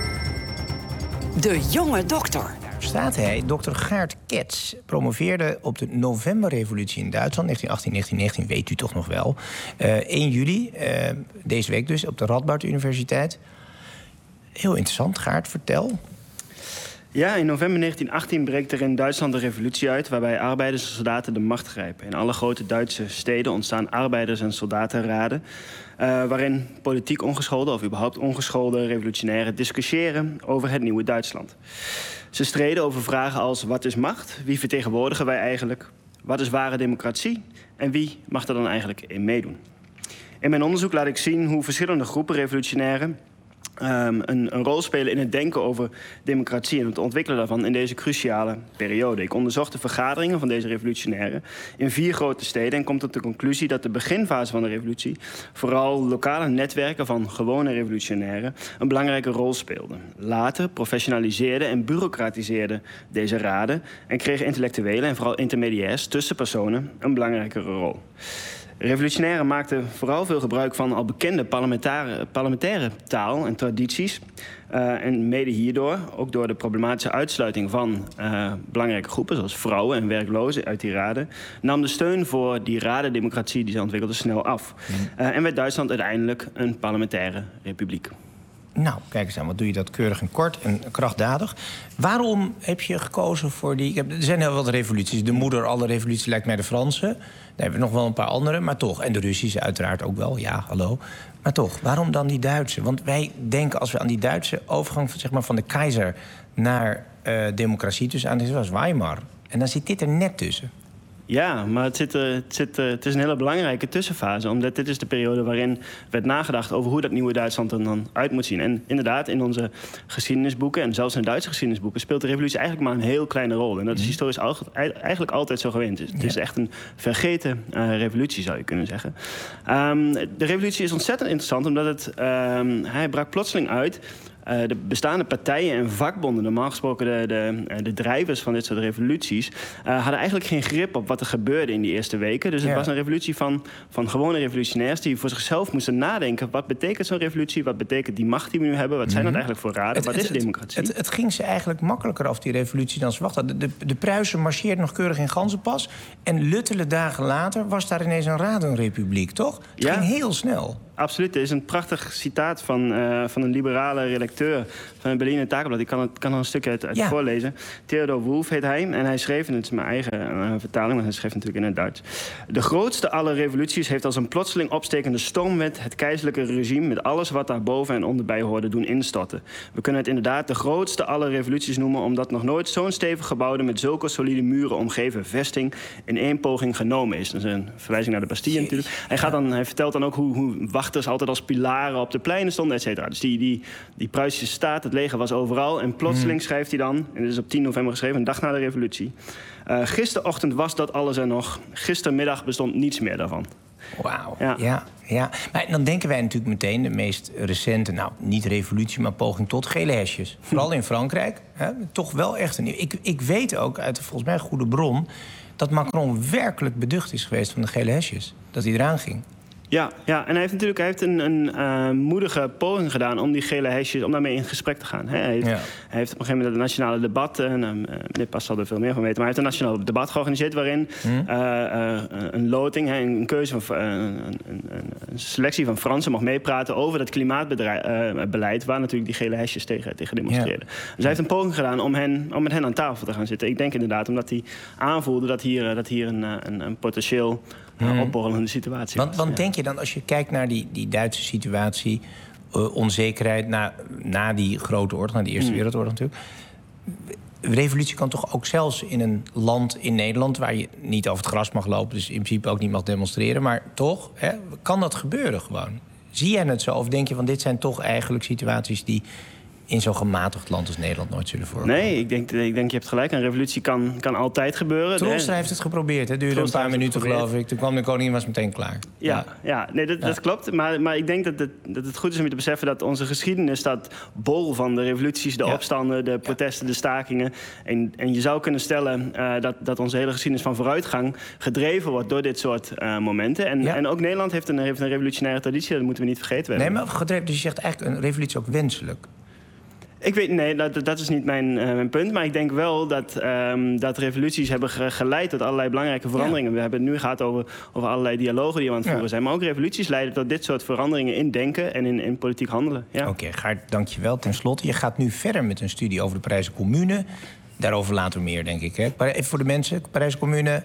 De jonge dokter.
Staat hij, dokter Gaert Ketz, promoveerde op de Novemberrevolutie in Duitsland, 1918-1919, weet u toch nog wel. 1 juli, deze week dus, op de Radboud Universiteit. Heel interessant, Gaert, vertel.
Ja, in november 1918 breekt er in Duitsland een revolutie uit... waarbij arbeiders en soldaten de macht grijpen. In alle grote Duitse steden ontstaan arbeiders- en soldatenraden... waarin politiek ongeschoolde of überhaupt ongeschoolde revolutionairen discussiëren over het nieuwe Duitsland. Ze streden over vragen als wat is macht, wie vertegenwoordigen wij eigenlijk... wat is ware democratie en wie mag er dan eigenlijk in meedoen. In mijn onderzoek laat ik zien hoe verschillende groepen revolutionairen... een rol spelen in het denken over democratie... en het ontwikkelen daarvan in deze cruciale periode. Ik onderzocht de vergaderingen van deze revolutionairen in 4 grote steden... en kom tot de conclusie dat de beginfase van de revolutie... vooral lokale netwerken van gewone revolutionairen... een belangrijke rol speelden. Later professionaliseerden en bureaucratiseerden deze raden... en kregen intellectuelen en vooral intermediairs, tussenpersonen... een belangrijkere rol. Revolutionairen maakten vooral veel gebruik van al bekende parlementaire taal en tradities. En mede hierdoor, ook door de problematische uitsluiting van belangrijke groepen... zoals vrouwen en werklozen uit die raden... nam de steun voor die radendemocratie die ze ontwikkelden snel af. En werd Duitsland uiteindelijk een parlementaire republiek.
Nou, kijk eens aan, wat doe je dat keurig en kort en krachtdadig. Waarom heb je gekozen voor die... Er zijn heel wat revoluties. De moeder alle revoluties lijkt mij de Franse. Daar hebben we nog wel een paar andere, maar toch. En de Russische uiteraard ook wel, ja, hallo. Maar toch, waarom dan die Duitse? Want wij denken, als we aan die Duitse overgang van de keizer naar democratie... dus aan dit was Weimar. En dan zit dit er net tussen.
Ja, maar het is een hele belangrijke tussenfase. Omdat dit is de periode waarin werd nagedacht over hoe dat nieuwe Duitsland er dan uit moet zien. En inderdaad, in onze geschiedenisboeken en zelfs in Duitse geschiedenisboeken speelt de revolutie eigenlijk maar een heel kleine rol. En dat is historisch eigenlijk altijd zo geweest. Het is echt een vergeten revolutie, zou je kunnen zeggen. De revolutie is ontzettend interessant omdat hij brak plotseling uit. De bestaande partijen en vakbonden, normaal gesproken de drijvers van dit soort revoluties, hadden eigenlijk geen grip op wat er gebeurde in die eerste weken. Dus het was een revolutie van gewone revolutionairs die voor zichzelf moesten nadenken. Wat betekent zo'n revolutie? Wat betekent die macht die we nu hebben? Wat zijn dat eigenlijk voor raden? Wat is democratie?
Het ging ze eigenlijk makkelijker af, die revolutie, dan ze wacht hadden. De Pruisen marcheerden nog keurig in Ganzenpas. En luttele dagen later was daar ineens een radenrepubliek, toch? Het ging heel snel.
Absoluut. Er is een prachtig citaat van een liberale redacteur van het Berliner Tageblatt. Ik kan er een stukje uit voorlezen. Theodor Wolff heet hij. En hij schreef, en het is mijn eigen vertaling, maar hij schreef natuurlijk in het Duits. De grootste aller revoluties heeft als een plotseling opstekende stormwind het keizerlijke regime met alles wat daar boven en onderbij hoorde doen instorten. We kunnen het inderdaad de grootste aller revoluties noemen, omdat nog nooit zo'n stevig gebouwde met zulke solide muren omgeven vesting in één poging genomen is. Dat is een verwijzing naar de Bastille natuurlijk. Hij vertelt dan ook hoe wachters altijd als pilaren op de pleinen stonden, et cetera. Dus die Pruisische staat, het leger was overal. En plotseling schrijft hij dan, en dit is op 10 november geschreven, een dag na de revolutie. Gisterochtend was dat alles er nog. Gistermiddag bestond niets meer daarvan.
Wauw, ja. Maar dan denken wij natuurlijk meteen de meest recente, nou, niet revolutie, maar poging tot gele hesjes. Vooral in Frankrijk. Hè, toch wel echt een... Ik weet ook uit volgens mij een goede bron dat Macron werkelijk beducht is geweest van de gele hesjes. Dat hij eraan ging.
Ja, en hij heeft een moedige poging gedaan om die gele hesjes, om daarmee in gesprek te gaan. Hij heeft op een gegeven moment het nationale debat, meneer Pas zal er veel meer van weten, maar hij heeft een nationaal debat georganiseerd waarin een loting, een keuze van een selectie van Fransen mag meepraten over dat klimaatbeleid, waar natuurlijk die gele hesjes tegen demonstreerden. Dus hij heeft een poging gedaan om met hen aan tafel te gaan zitten. Ik denk inderdaad omdat hij aanvoelde dat hier een potentieel opborrelende situatie was.
Want denk je dan, als je kijkt naar die Duitse situatie, onzekerheid na die grote oorlog, na die Eerste Wereldoorlog natuurlijk. Revolutie kan toch ook zelfs in een land in Nederland waar je niet over het gras mag lopen, dus in principe ook niet mag demonstreren, maar toch, kan dat gebeuren gewoon? Zie jij het zo? Of denk je van dit zijn toch eigenlijk situaties die in zo'n gematigd land als Nederland nooit zullen voorkomen?
Nee, ik denk je hebt gelijk. Een revolutie kan altijd gebeuren.
Troelstra heeft het geprobeerd. Het duurde een paar minuten, geloof ik. Toen kwam de koningin, was meteen klaar.
Dat klopt. Maar ik denk dat het goed is om je te beseffen dat onze geschiedenis staat bol van de revoluties, de opstanden, de protesten, de stakingen. En je zou kunnen stellen dat onze hele geschiedenis van vooruitgang gedreven wordt door dit soort momenten. En ook Nederland heeft een revolutionaire traditie, dat moeten we niet vergeten.
Nee, maar gedreven, dus je zegt eigenlijk een revolutie ook wenselijk.
Dat is niet mijn punt. Maar ik denk wel dat revoluties hebben geleid tot allerlei belangrijke veranderingen. We hebben het nu gehad over allerlei dialogen die we aan het voeren zijn. Maar ook revoluties leiden tot dit soort veranderingen in denken en in politiek handelen. Ja.
Oké, Gaart, dank je wel. Ten slotte, je gaat nu verder met een studie over de Parijse Commune. Daarover later meer, denk ik. Hè? Even voor de mensen, Parijse Commune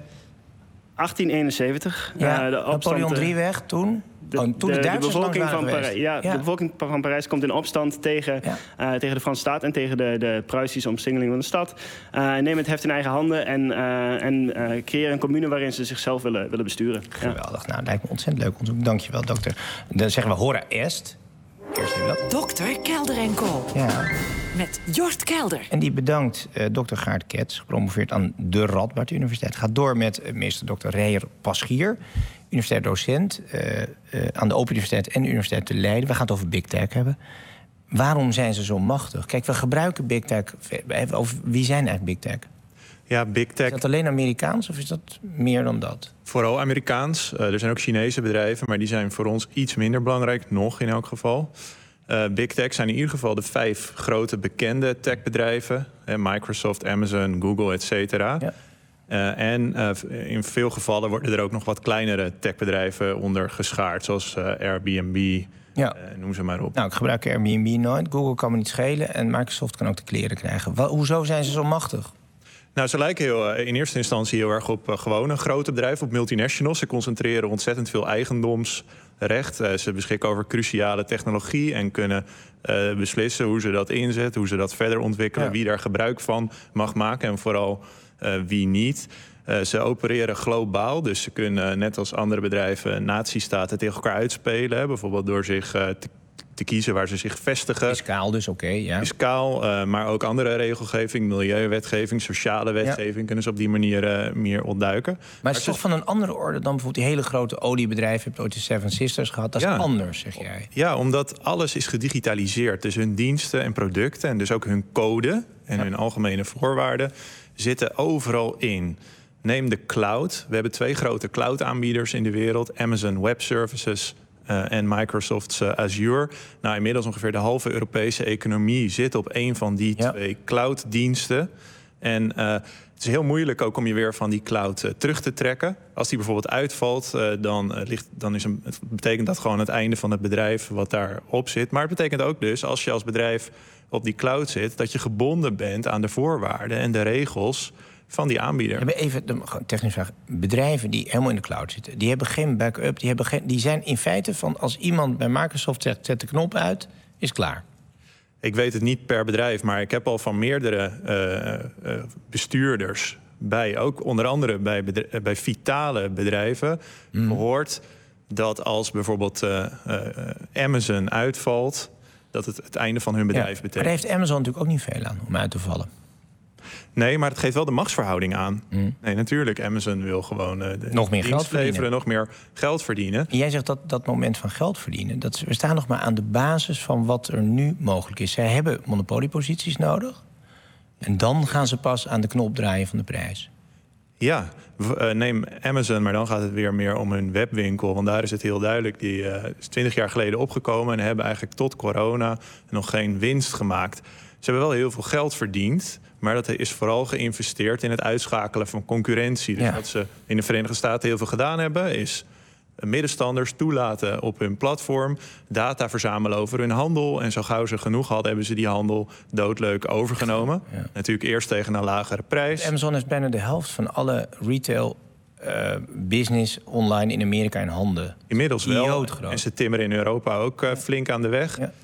1871.
De Napoleon III weg toen. De
bevolking van Parijs komt in opstand tegen de Franse staat en tegen de Pruisische omsingeling van de stad. Nemen het heft in eigen handen en creëren een commune waarin ze zichzelf willen besturen.
Geweldig. Nou, lijkt me ontzettend leuk onderzoek. Dank je wel, dokter. Dan zeggen we hora est.
Dokter Kelder en Co.
Ja.
Met Jort Kelder.
En die bedankt dokter Gaart Kets, gepromoveerd aan de Radboud Universiteit. Gaat door met meester dokter Reyer Paschier, universitair docent aan de Open Universiteit en de Universiteit te Leiden. We gaan het over Big Tech hebben. Waarom zijn ze zo machtig? Kijk, we gebruiken Big Tech. Wie zijn eigenlijk Big Tech?
Ja, Big Tech.
Is dat alleen Amerikaans of is dat meer dan dat?
Vooral Amerikaans. Er zijn ook Chinese bedrijven, maar die zijn voor ons iets minder belangrijk, nog in elk geval. Big Tech zijn in ieder geval de 5 grote bekende techbedrijven. Microsoft, Amazon, Google, et cetera. Ja. In veel gevallen worden er ook nog wat kleinere techbedrijven onder geschaard, zoals Airbnb, Noem ze maar op.
Nou, ik gebruik Airbnb nooit. Google kan me niet schelen en Microsoft kan ook de kleren krijgen. Hoezo zijn ze zo machtig?
Nou, ze lijken in eerste instantie heel erg op gewone grote bedrijven, op multinationals. Ze concentreren ontzettend veel eigendomsrecht. Ze beschikken over cruciale technologie en kunnen beslissen hoe ze dat inzetten, hoe ze dat verder ontwikkelen, wie daar gebruik van mag maken en vooral wie niet. Ze opereren globaal, dus ze kunnen net als andere bedrijven natiestaten tegen elkaar uitspelen. Hè, bijvoorbeeld door zich te kiezen waar ze zich vestigen.
Fiscaal dus, ja.
Fiscaal, maar ook andere regelgeving, milieuwetgeving, sociale wetgeving kunnen ze op die manier meer ontduiken.
Maar het is toch van een andere orde dan bijvoorbeeld die hele grote oliebedrijven. Je hebt ooit de Seven Sisters gehad. Dat is anders, zeg jij.
Ja, omdat alles is gedigitaliseerd. Dus hun diensten en producten en dus ook hun code en hun algemene voorwaarden zitten overal in. Neem de cloud. We hebben 2 grote cloud-aanbieders in de wereld. Amazon Web Services en Microsoft's Azure. Nou, inmiddels ongeveer de halve Europese economie zit op een van die 2 cloud-diensten. En het is heel moeilijk ook om je weer van die cloud terug te trekken. Als die bijvoorbeeld uitvalt, betekent dat gewoon het einde van het bedrijf wat daarop zit. Maar het betekent ook dus, als je als bedrijf op die cloud zit, dat je gebonden bent aan de voorwaarden en de regels van die aanbieder.
Even een technische vraag. Bedrijven die helemaal in de cloud zitten, die hebben geen backup. Die zijn in feite van, als iemand bij Microsoft zegt, zet de knop uit, is klaar.
Ik weet het niet per bedrijf, maar ik heb al van meerdere bestuurders ook onder andere bij vitale bedrijven gehoord dat als bijvoorbeeld Amazon uitvalt, dat het einde van hun bedrijf betekent.
Maar daar heeft Amazon natuurlijk ook niet veel aan om uit te vallen.
Nee, maar het geeft wel de machtsverhouding aan. Nee, natuurlijk. Amazon wil gewoon
nog meer geld verdienen.
Nog meer geld verdienen.
En jij zegt dat moment van geld verdienen, we staan nog maar aan de basis van wat er nu mogelijk is. Zij hebben monopolieposities nodig. En dan gaan ze pas aan de knop draaien van de prijs.
Ja, neem Amazon, maar dan gaat het weer meer om hun webwinkel. Want daar is het heel duidelijk. Die is 20 jaar geleden opgekomen en hebben eigenlijk tot corona nog geen winst gemaakt. Ze hebben wel heel veel geld verdiend, maar dat is vooral geïnvesteerd in het uitschakelen van concurrentie. Dus wat ze in de Verenigde Staten heel veel gedaan hebben, is middenstanders toelaten op hun platform, data verzamelen over hun handel. En zo gauw ze genoeg hadden, hebben ze die handel doodleuk overgenomen. Natuurlijk eerst tegen een lagere prijs.
Amazon heeft bijna de helft van alle retail business online in Amerika in handen.
Inmiddels wel. En ze timmeren in Europa ook flink aan de weg. Ja.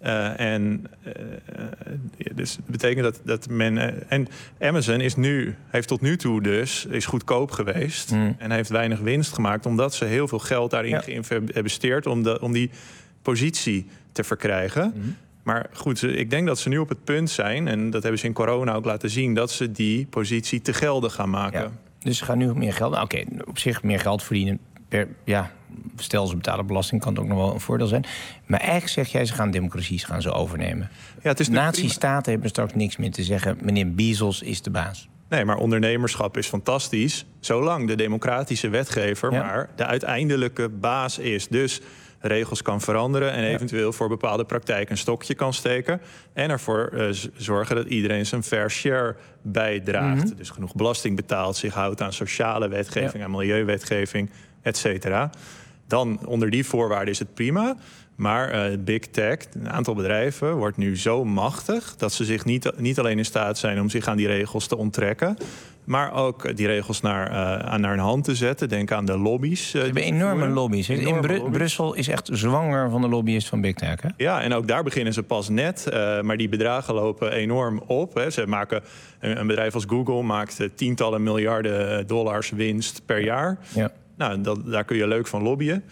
Dus dat betekent dat men. En Amazon heeft tot nu toe is goedkoop geweest en heeft weinig winst gemaakt, omdat ze heel veel geld daarin geïnvesteerd om die positie te verkrijgen. Maar goed, ik denk dat ze nu op het punt zijn, en dat hebben ze in corona ook laten zien, dat ze die positie te gelden gaan maken.
Ja. Dus ze gaan nu meer geld. Oké, op zich meer geld verdienen. Stel ze betalen belasting, kan het ook nog wel een voordeel zijn. Maar eigenlijk zeg jij, ze gaan democraties overnemen. Ja, Nazistaten hebben straks niks meer te zeggen. Meneer Bezos is de baas.
Nee, maar ondernemerschap is fantastisch, zolang de democratische wetgever maar de uiteindelijke baas is. Dus regels kan veranderen en eventueel voor bepaalde praktijken een stokje kan steken. En ervoor zorgen dat iedereen zijn fair share bijdraagt. Dus genoeg belasting betaalt, zich houdt aan sociale wetgeving, aan milieuwetgeving, et cetera. Dan onder die voorwaarden is het prima. Maar Big Tech, een aantal bedrijven, wordt nu zo machtig dat ze zich niet alleen in staat zijn om zich aan die regels te onttrekken, maar ook die regels naar hun hand te zetten. Denk aan de lobby's.
Ze hebben enorme lobby's. Brussel is echt zwanger van de lobbyist van Big Tech. Hè?
Ja, en ook daar beginnen ze pas net. Maar die bedragen lopen enorm op. Hè. Ze maken, een bedrijf als Google maakt tientallen miljarden dollars winst per jaar. Ja. Nou, daar kun je leuk van lobbyen.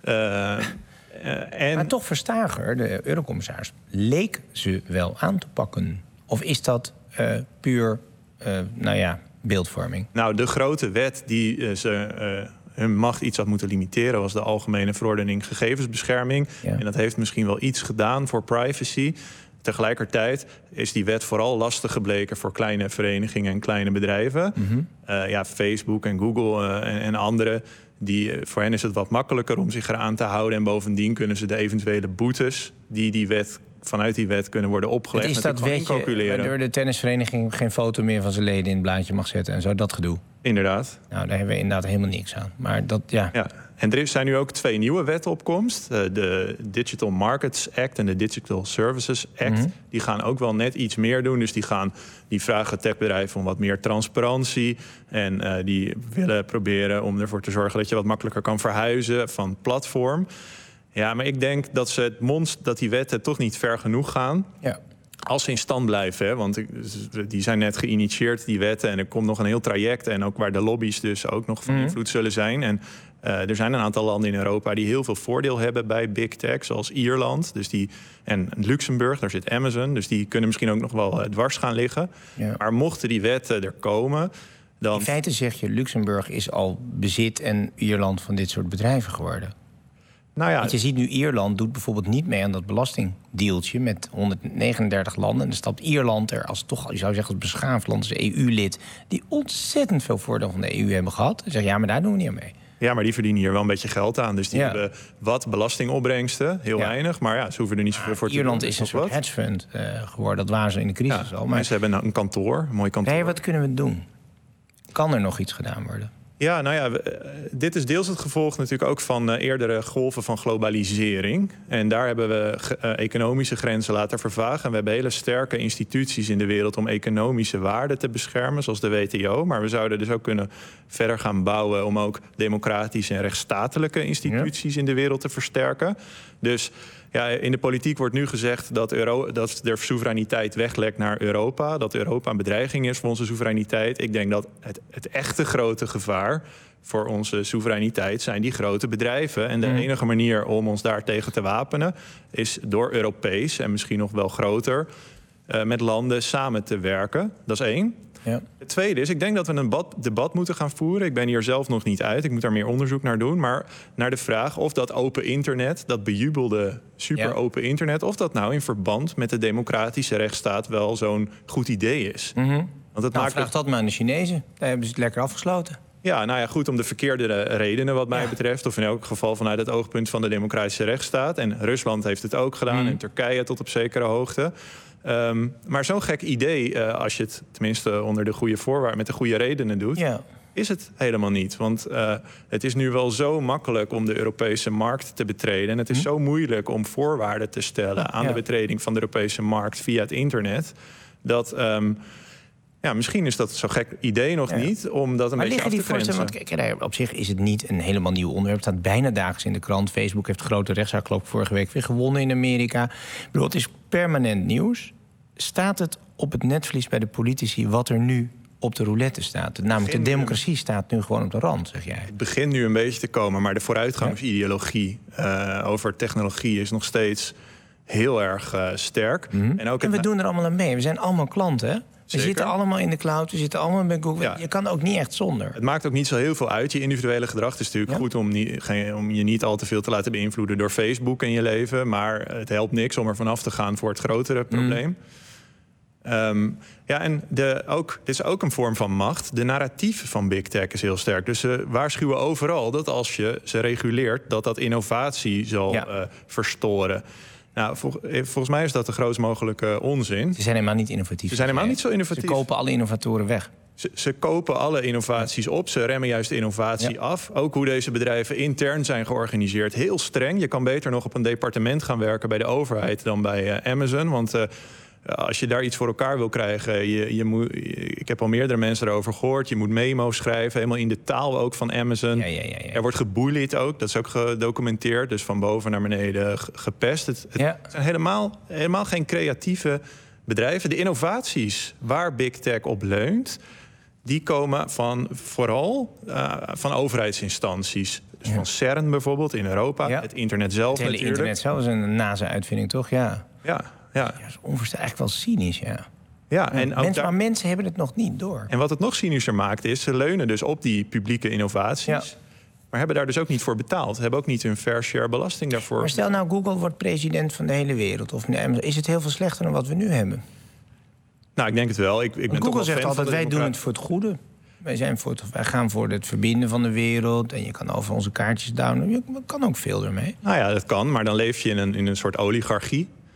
Maar toch Verstager, de eurocommissaris, leek ze wel aan te pakken. Of is dat puur, beeldvorming?
Nou, de grote wet die hun macht iets had moeten limiteren was de Algemene Verordening Gegevensbescherming. Ja. En dat heeft misschien wel iets gedaan voor privacy. Tegelijkertijd is die wet vooral lastig gebleken voor kleine verenigingen en kleine bedrijven. Facebook en Google en anderen. Voor hen is het wat makkelijker om zich eraan te houden. En bovendien kunnen ze de eventuele boetes die wet vanuit die wet kunnen worden opgelegd.
Het is dat wetje waardoor de tennisvereniging geen foto meer van zijn leden in het blaadje mag zetten en zo, dat gedoe.
Inderdaad.
Nou, daar hebben we inderdaad helemaal niks aan. Maar dat, ja.
En er zijn nu ook 2 nieuwe wetten op komst. De Digital Markets Act en de Digital Services Act. Die gaan ook wel net iets meer doen. Dus die vragen techbedrijven om wat meer transparantie. En die willen proberen om ervoor te zorgen dat je wat makkelijker kan verhuizen van platform. Ja, maar ik denk dat die wetten toch niet ver genoeg gaan. Ja. Als ze in stand blijven, hè, want die zijn net geïnitieerd, die wetten. En er komt nog een heel traject. En ook waar de lobby's dus ook nog van invloed zullen zijn. En er zijn een aantal landen in Europa die heel veel voordeel hebben bij big tech. Zoals Ierland en Luxemburg, daar zit Amazon. Dus die kunnen misschien ook nog wel dwars gaan liggen. Ja. Maar mochten die wetten er komen, dan...
In feite zeg je, Luxemburg is al bezit en Ierland van dit soort bedrijven geworden. Nou ja, want je ziet nu, Ierland doet bijvoorbeeld niet mee aan dat belastingdealtje met 139 landen. En dan stapt Ierland er als toch, je zou zeggen, als beschaafd land, als EU-lid, die ontzettend veel voordeel van de EU hebben gehad. En zeggen, ja, maar daar doen we niet aan mee.
Ja, maar die verdienen hier wel een beetje geld aan. Dus die hebben wat belastingopbrengsten, heel weinig. Maar ja, ze hoeven er niet zoveel voor te doen.
Ierland is een soort hedgefund geworden. Dat waren ze in de crisis al.
Maar ze hebben een kantoor, een mooi kantoor.
Nee, wat kunnen we doen? Kan er nog iets gedaan worden?
Ja, nou ja, dit is deels het gevolg natuurlijk ook van eerdere golven van globalisering. En daar hebben we economische grenzen laten vervagen. En we hebben hele sterke instituties in de wereld om economische waarden te beschermen, zoals de WTO. Maar we zouden dus ook kunnen verder gaan bouwen om ook democratische en rechtsstatelijke instituties in de wereld te versterken. Dus ja, in de politiek wordt nu gezegd dat de soevereiniteit weglekt naar Europa. Dat Europa een bedreiging is voor onze soevereiniteit. Ik denk dat het echte grote gevaar voor onze soevereiniteit zijn die grote bedrijven. En de enige manier om ons daartegen te wapenen is door Europees en misschien nog wel groter met landen samen te werken. Dat is 1. Ja. Het tweede is, ik denk dat we een debat moeten gaan voeren. Ik ben hier zelf nog niet uit, ik moet daar meer onderzoek naar doen. Maar naar de vraag of dat open internet, dat bejubelde super open internet, of dat nou in verband met de democratische rechtsstaat wel zo'n goed idee is. Want het
vraag dat maar aan de Chinezen. Daar hebben ze het lekker afgesloten.
Ja, nou ja, goed, om de verkeerde redenen wat mij betreft. Of in elk geval vanuit het oogpunt van de democratische rechtsstaat. En Rusland heeft het ook gedaan en Turkije tot op zekere hoogte. Maar zo'n gek idee, als je het tenminste onder de goede voorwaarden, met de goede redenen doet, is het helemaal niet. Want het is nu wel zo makkelijk om de Europese markt te betreden. En het is zo moeilijk om voorwaarden te stellen aan de betreding van de Europese markt via het internet. Dat misschien is dat zo'n gek idee nog niet om dat een beetje af te grenzen.
Want kijk, op zich is het niet een helemaal nieuw onderwerp. Het staat bijna dagelijks in de krant. Facebook heeft grote rechtszaak, geloof ik, vorige week weer gewonnen in Amerika. Ik bedoel, het is permanent nieuws. Staat het op het netvlies bij de politici wat er nu op de roulette staat? Namelijk de democratie staat nu gewoon op de rand, zeg jij.
Het begint nu een beetje te komen, maar de vooruitgangsideologie over technologie is nog steeds heel erg sterk.
En we doen er allemaal aan mee. We zijn allemaal klanten, hè? We zitten allemaal in de cloud, we zitten allemaal bij Google. Ja. Je kan ook niet echt zonder.
Het maakt ook niet zo heel veel uit, je individuele gedrag. Het is natuurlijk goed om je niet al te veel te laten beïnvloeden door Facebook in je leven. Maar het helpt niks om er vanaf te gaan voor het grotere probleem. En dit is ook een vorm van macht. De narratief van big tech is heel sterk. Dus ze waarschuwen overal dat als je ze reguleert, dat innovatie zal verstoren. Nou, volgens mij is dat de grootst mogelijke onzin.
Ze zijn helemaal niet innovatief.
Ze zijn helemaal niet zo innovatief.
Ze kopen alle innovatoren weg.
Ze kopen alle innovaties op. Ze remmen juist de innovatie af. Ook hoe deze bedrijven intern zijn georganiseerd. Heel streng. Je kan beter nog op een departement gaan werken bij de overheid dan bij Amazon. Want als je daar iets voor elkaar wil krijgen, ik heb al meerdere mensen erover gehoord. Je moet memo's schrijven, helemaal in de taal ook van Amazon. Er wordt gebullied ook, dat is ook gedocumenteerd. Dus van boven naar beneden gepest. Het zijn helemaal geen creatieve bedrijven. De innovaties waar big tech op leunt, die komen vooral van overheidsinstanties. Dus van CERN bijvoorbeeld in Europa. Het internet zelf natuurlijk.
Het internet zelf is een NASA-uitvinding, toch? Ja, dat is eigenlijk wel cynisch, maar mensen hebben het nog niet door.
En wat het nog cynischer maakt is, ze leunen dus op die publieke innovaties, maar hebben daar dus ook niet voor betaald. Hebben ook niet hun fair share belasting daarvoor.
Maar stel nou, Google wordt president van de hele wereld. Is het heel veel slechter dan wat we nu hebben?
Nou, ik denk het wel.
Google zegt altijd, wij doen het voor het goede. Wij gaan voor het verbinden van de wereld. En je kan over onze kaartjes downloaden. Je kan ook veel ermee.
Nou ja, dat kan. Maar dan leef je in een soort oligarchie.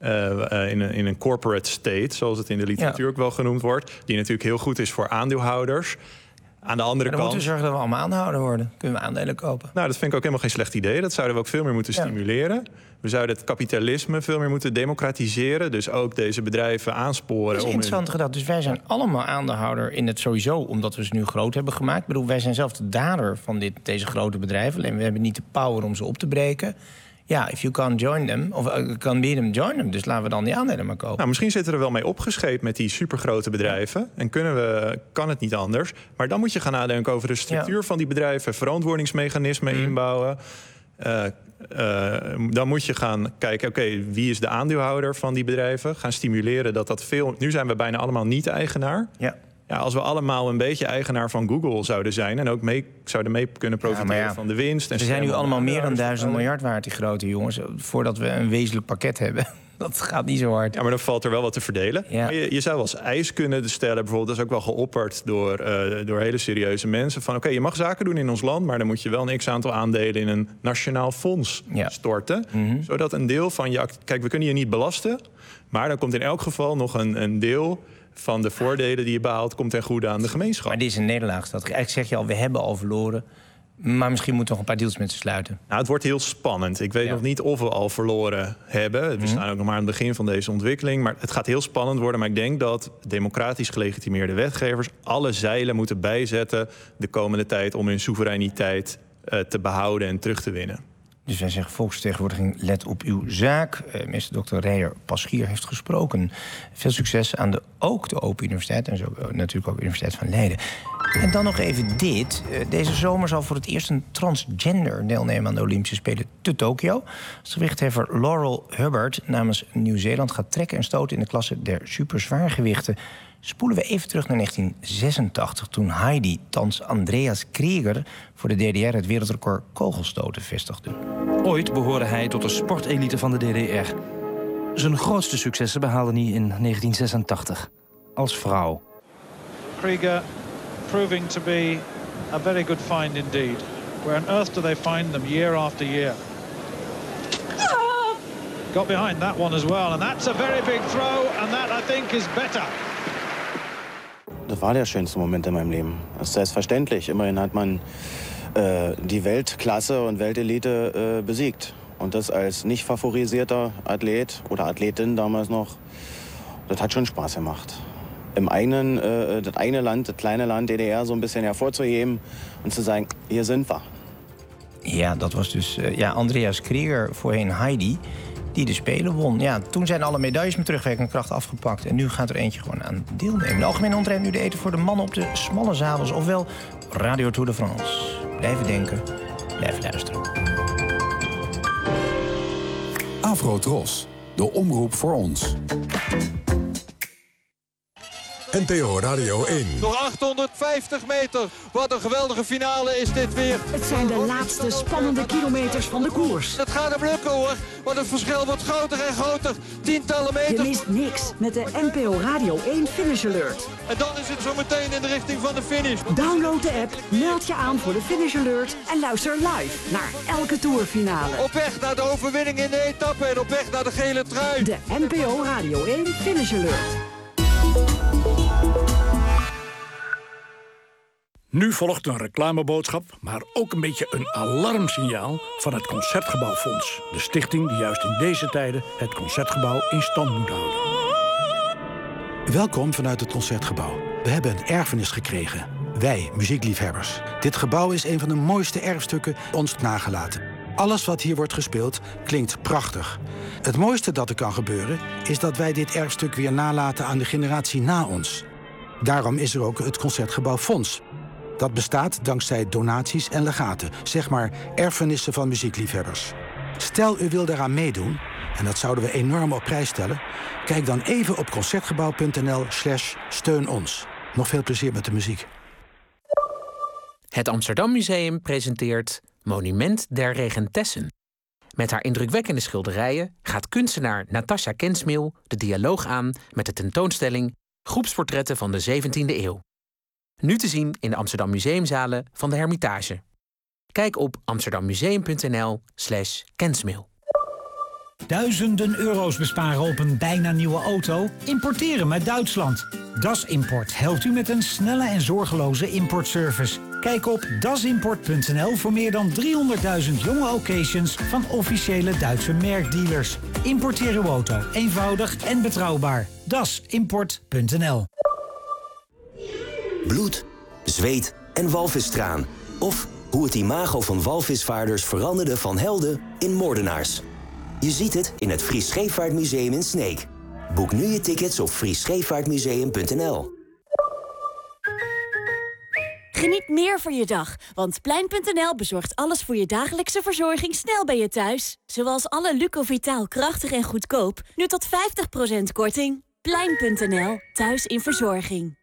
in een corporate state, zoals het in de literatuur ook wel genoemd wordt, die natuurlijk heel goed is voor aandeelhouders. Aan de andere kant...
moeten we zorgen dat we allemaal aandeelhouder worden. Kunnen we aandelen kopen.
Nou, dat vind ik ook helemaal geen slecht idee. Dat zouden we ook veel meer moeten stimuleren. We zouden het kapitalisme veel meer moeten democratiseren. Dus ook deze bedrijven aansporen.
Dat is interessant gedacht. Dus wij zijn allemaal aandeelhouder in het sowieso, omdat we ze nu groot hebben gemaakt. Ik bedoel, wij zijn zelf de dader van deze grote bedrijven. Alleen we hebben niet de power om ze op te breken. Ja, if you can't join them, of can beat them, join them. Dus laten we dan die aandelen maar kopen.
Nou, misschien zitten we er wel mee opgescheept met die supergrote bedrijven. En kan het niet anders. Maar dan moet je gaan nadenken over de structuur van die bedrijven. Verantwoordingsmechanismen inbouwen. Dan moet je gaan kijken, oké, wie is de aandeelhouder van die bedrijven? Gaan stimuleren dat veel... Nu zijn we bijna allemaal niet eigenaar.
Ja.
Ja, als we allemaal een beetje eigenaar van Google zouden zijn... en ook zouden mee kunnen profiteren van de winst. En
ze zijn nu allemaal meer dan 1000 miljard waard, die grote jongens. Voordat we een wezenlijk pakket hebben. Dat gaat niet zo hard.
Ja, maar dan valt er wel wat te verdelen. Ja. Maar je zou als eis kunnen stellen, bijvoorbeeld... dat is ook wel geopperd door hele serieuze mensen... van oké, je mag zaken doen in ons land... maar dan moet je wel een x-aantal aandelen in een nationaal fonds storten. Zodat een deel van je... Kijk, we kunnen je niet belasten... maar dan komt in elk geval nog een deel... van de voordelen die je behaalt, komt ten goede aan de gemeenschap.
Maar dit is een nederlaag. Eigenlijk zeg je al, we hebben al verloren. Maar misschien moeten we nog een paar deals met ze sluiten.
Nou, het wordt heel spannend. Ik weet nog niet of we al verloren hebben. We staan ook nog maar aan het begin van deze ontwikkeling. Maar het gaat heel spannend worden. Maar ik denk dat democratisch gelegitimeerde wetgevers... alle zeilen moeten bijzetten de komende tijd... om hun soevereiniteit te behouden en terug te winnen.
Dus wij zeggen volksvertegenwoordiging, let op uw zaak. Meester Dr. Reyer Paschier heeft gesproken. Veel succes aan de Open Universiteit en zo natuurlijk ook de Universiteit van Leiden. En dan nog even dit. Deze zomer zal voor het eerst een transgender deelnemen aan de Olympische Spelen te Tokio. Als gewichtheffer Laurel Hubbard namens Nieuw-Zeeland gaat trekken en stoten in de klasse der superzwaargewichten. Spoelen we even terug naar 1986, toen Heidi, thans Andreas Krieger, voor de DDR het wereldrecord kogelstoten vestigde.
Ooit behoorde hij tot de sportelite van de DDR. Zijn grootste successen behaalde hij in 1986, als vrouw.
Krieger proving to be a very good find indeed. Where on earth do they find them year after year? Got behind that one as well, and that's a very big throw, and that I think is better.
Das war der schönste Moment in meinem Leben. Das ist selbstverständlich. Immerhin hat man die Weltklasse und Weltelite besiegt. Und das als nicht favorisierter Athlet oder Athletin damals noch, das hat schon Spaß gemacht. Im eigenen, das eigene Land, das kleine Land DDR so ein bisschen hervorzuheben und zu sagen, hier sind wir.
Ja, dat was dus Andreas Krieger, voorheen Heidi, die de Spelen won. Ja, toen zijn alle medailles met terugwerkende kracht afgepakt. En nu gaat er eentje gewoon aan deelnemen. De Algemene Ontrein nu de eten voor de mannen op de smalle zadels. Ofwel Radio Tour de France. Blijven denken, blijven luisteren.
Afro-Tros, de omroep voor ons. NPO Radio 1.
Nog 850 meter. Wat een geweldige finale is dit weer.
Het zijn de laatste spannende kilometers van de koers.
Het gaat hem lukken hoor. Want het verschil wordt groter en groter. Tientallen meters.
Je mist niks met de NPO Radio 1 Finish Alert.
En dan is het zo meteen in de richting van de finish.
Download de app, meld je aan voor de Finish Alert en luister live naar elke tourfinale.
Op weg naar de overwinning in de etappe en op weg naar de gele trui.
De NPO Radio 1 Finish Alert.
Nu volgt een reclameboodschap, maar ook een beetje een alarmsignaal van het Concertgebouwfonds. De stichting die juist in deze tijden het Concertgebouw in stand moet houden.
Welkom vanuit het Concertgebouw. We hebben een erfenis gekregen. Wij, muziekliefhebbers. Dit gebouw is een van de mooiste erfstukken ons nagelaten. Alles wat hier wordt gespeeld klinkt prachtig. Het mooiste dat er kan gebeuren is dat wij dit erfstuk weer nalaten aan de generatie na ons. Daarom is er ook het Concertgebouwfonds. Dat bestaat dankzij donaties en legaten, zeg maar erfenissen van muziekliefhebbers. Stel u wil daaraan meedoen, en dat zouden we enorm op prijs stellen, kijk dan even op concertgebouw.nl/steun ons. Nog veel plezier met de muziek.
Het Amsterdam Museum presenteert Monument der Regentessen. Met haar indrukwekkende schilderijen gaat kunstenaar Natasja Kensmil de dialoog aan met de tentoonstelling Groepsportretten van de 17e eeuw. Nu te zien in de Amsterdam Museumzalen van de Hermitage. Kijk op amsterdammuseum.nl/Kensmil.
Duizenden euro's besparen op een bijna nieuwe auto? Importeren uit Duitsland. Das Import helpt u met een snelle en zorgeloze importservice. Kijk op dasimport.nl voor meer dan 300.000 jonge occasions van officiële Duitse merkdealers. Importeer uw auto eenvoudig en betrouwbaar. dasimport.nl.
Bloed, zweet en walvistraan. Of hoe het imago van walvisvaarders veranderde van helden in moordenaars. Je ziet het in het Fries Scheepvaartmuseum in Sneek. Boek nu je tickets op friesscheepvaartmuseum.nl.
Geniet meer van je dag, want Plein.nl bezorgt alles voor je dagelijkse verzorging snel bij je thuis. Zoals alle Lucovitaal krachtig en goedkoop, nu tot 50% korting. Plein.nl, thuis in verzorging.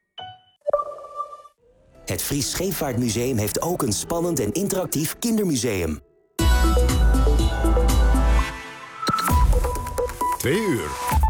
Het Fries Scheepvaartmuseum heeft ook een spannend en interactief kindermuseum.
2 uur.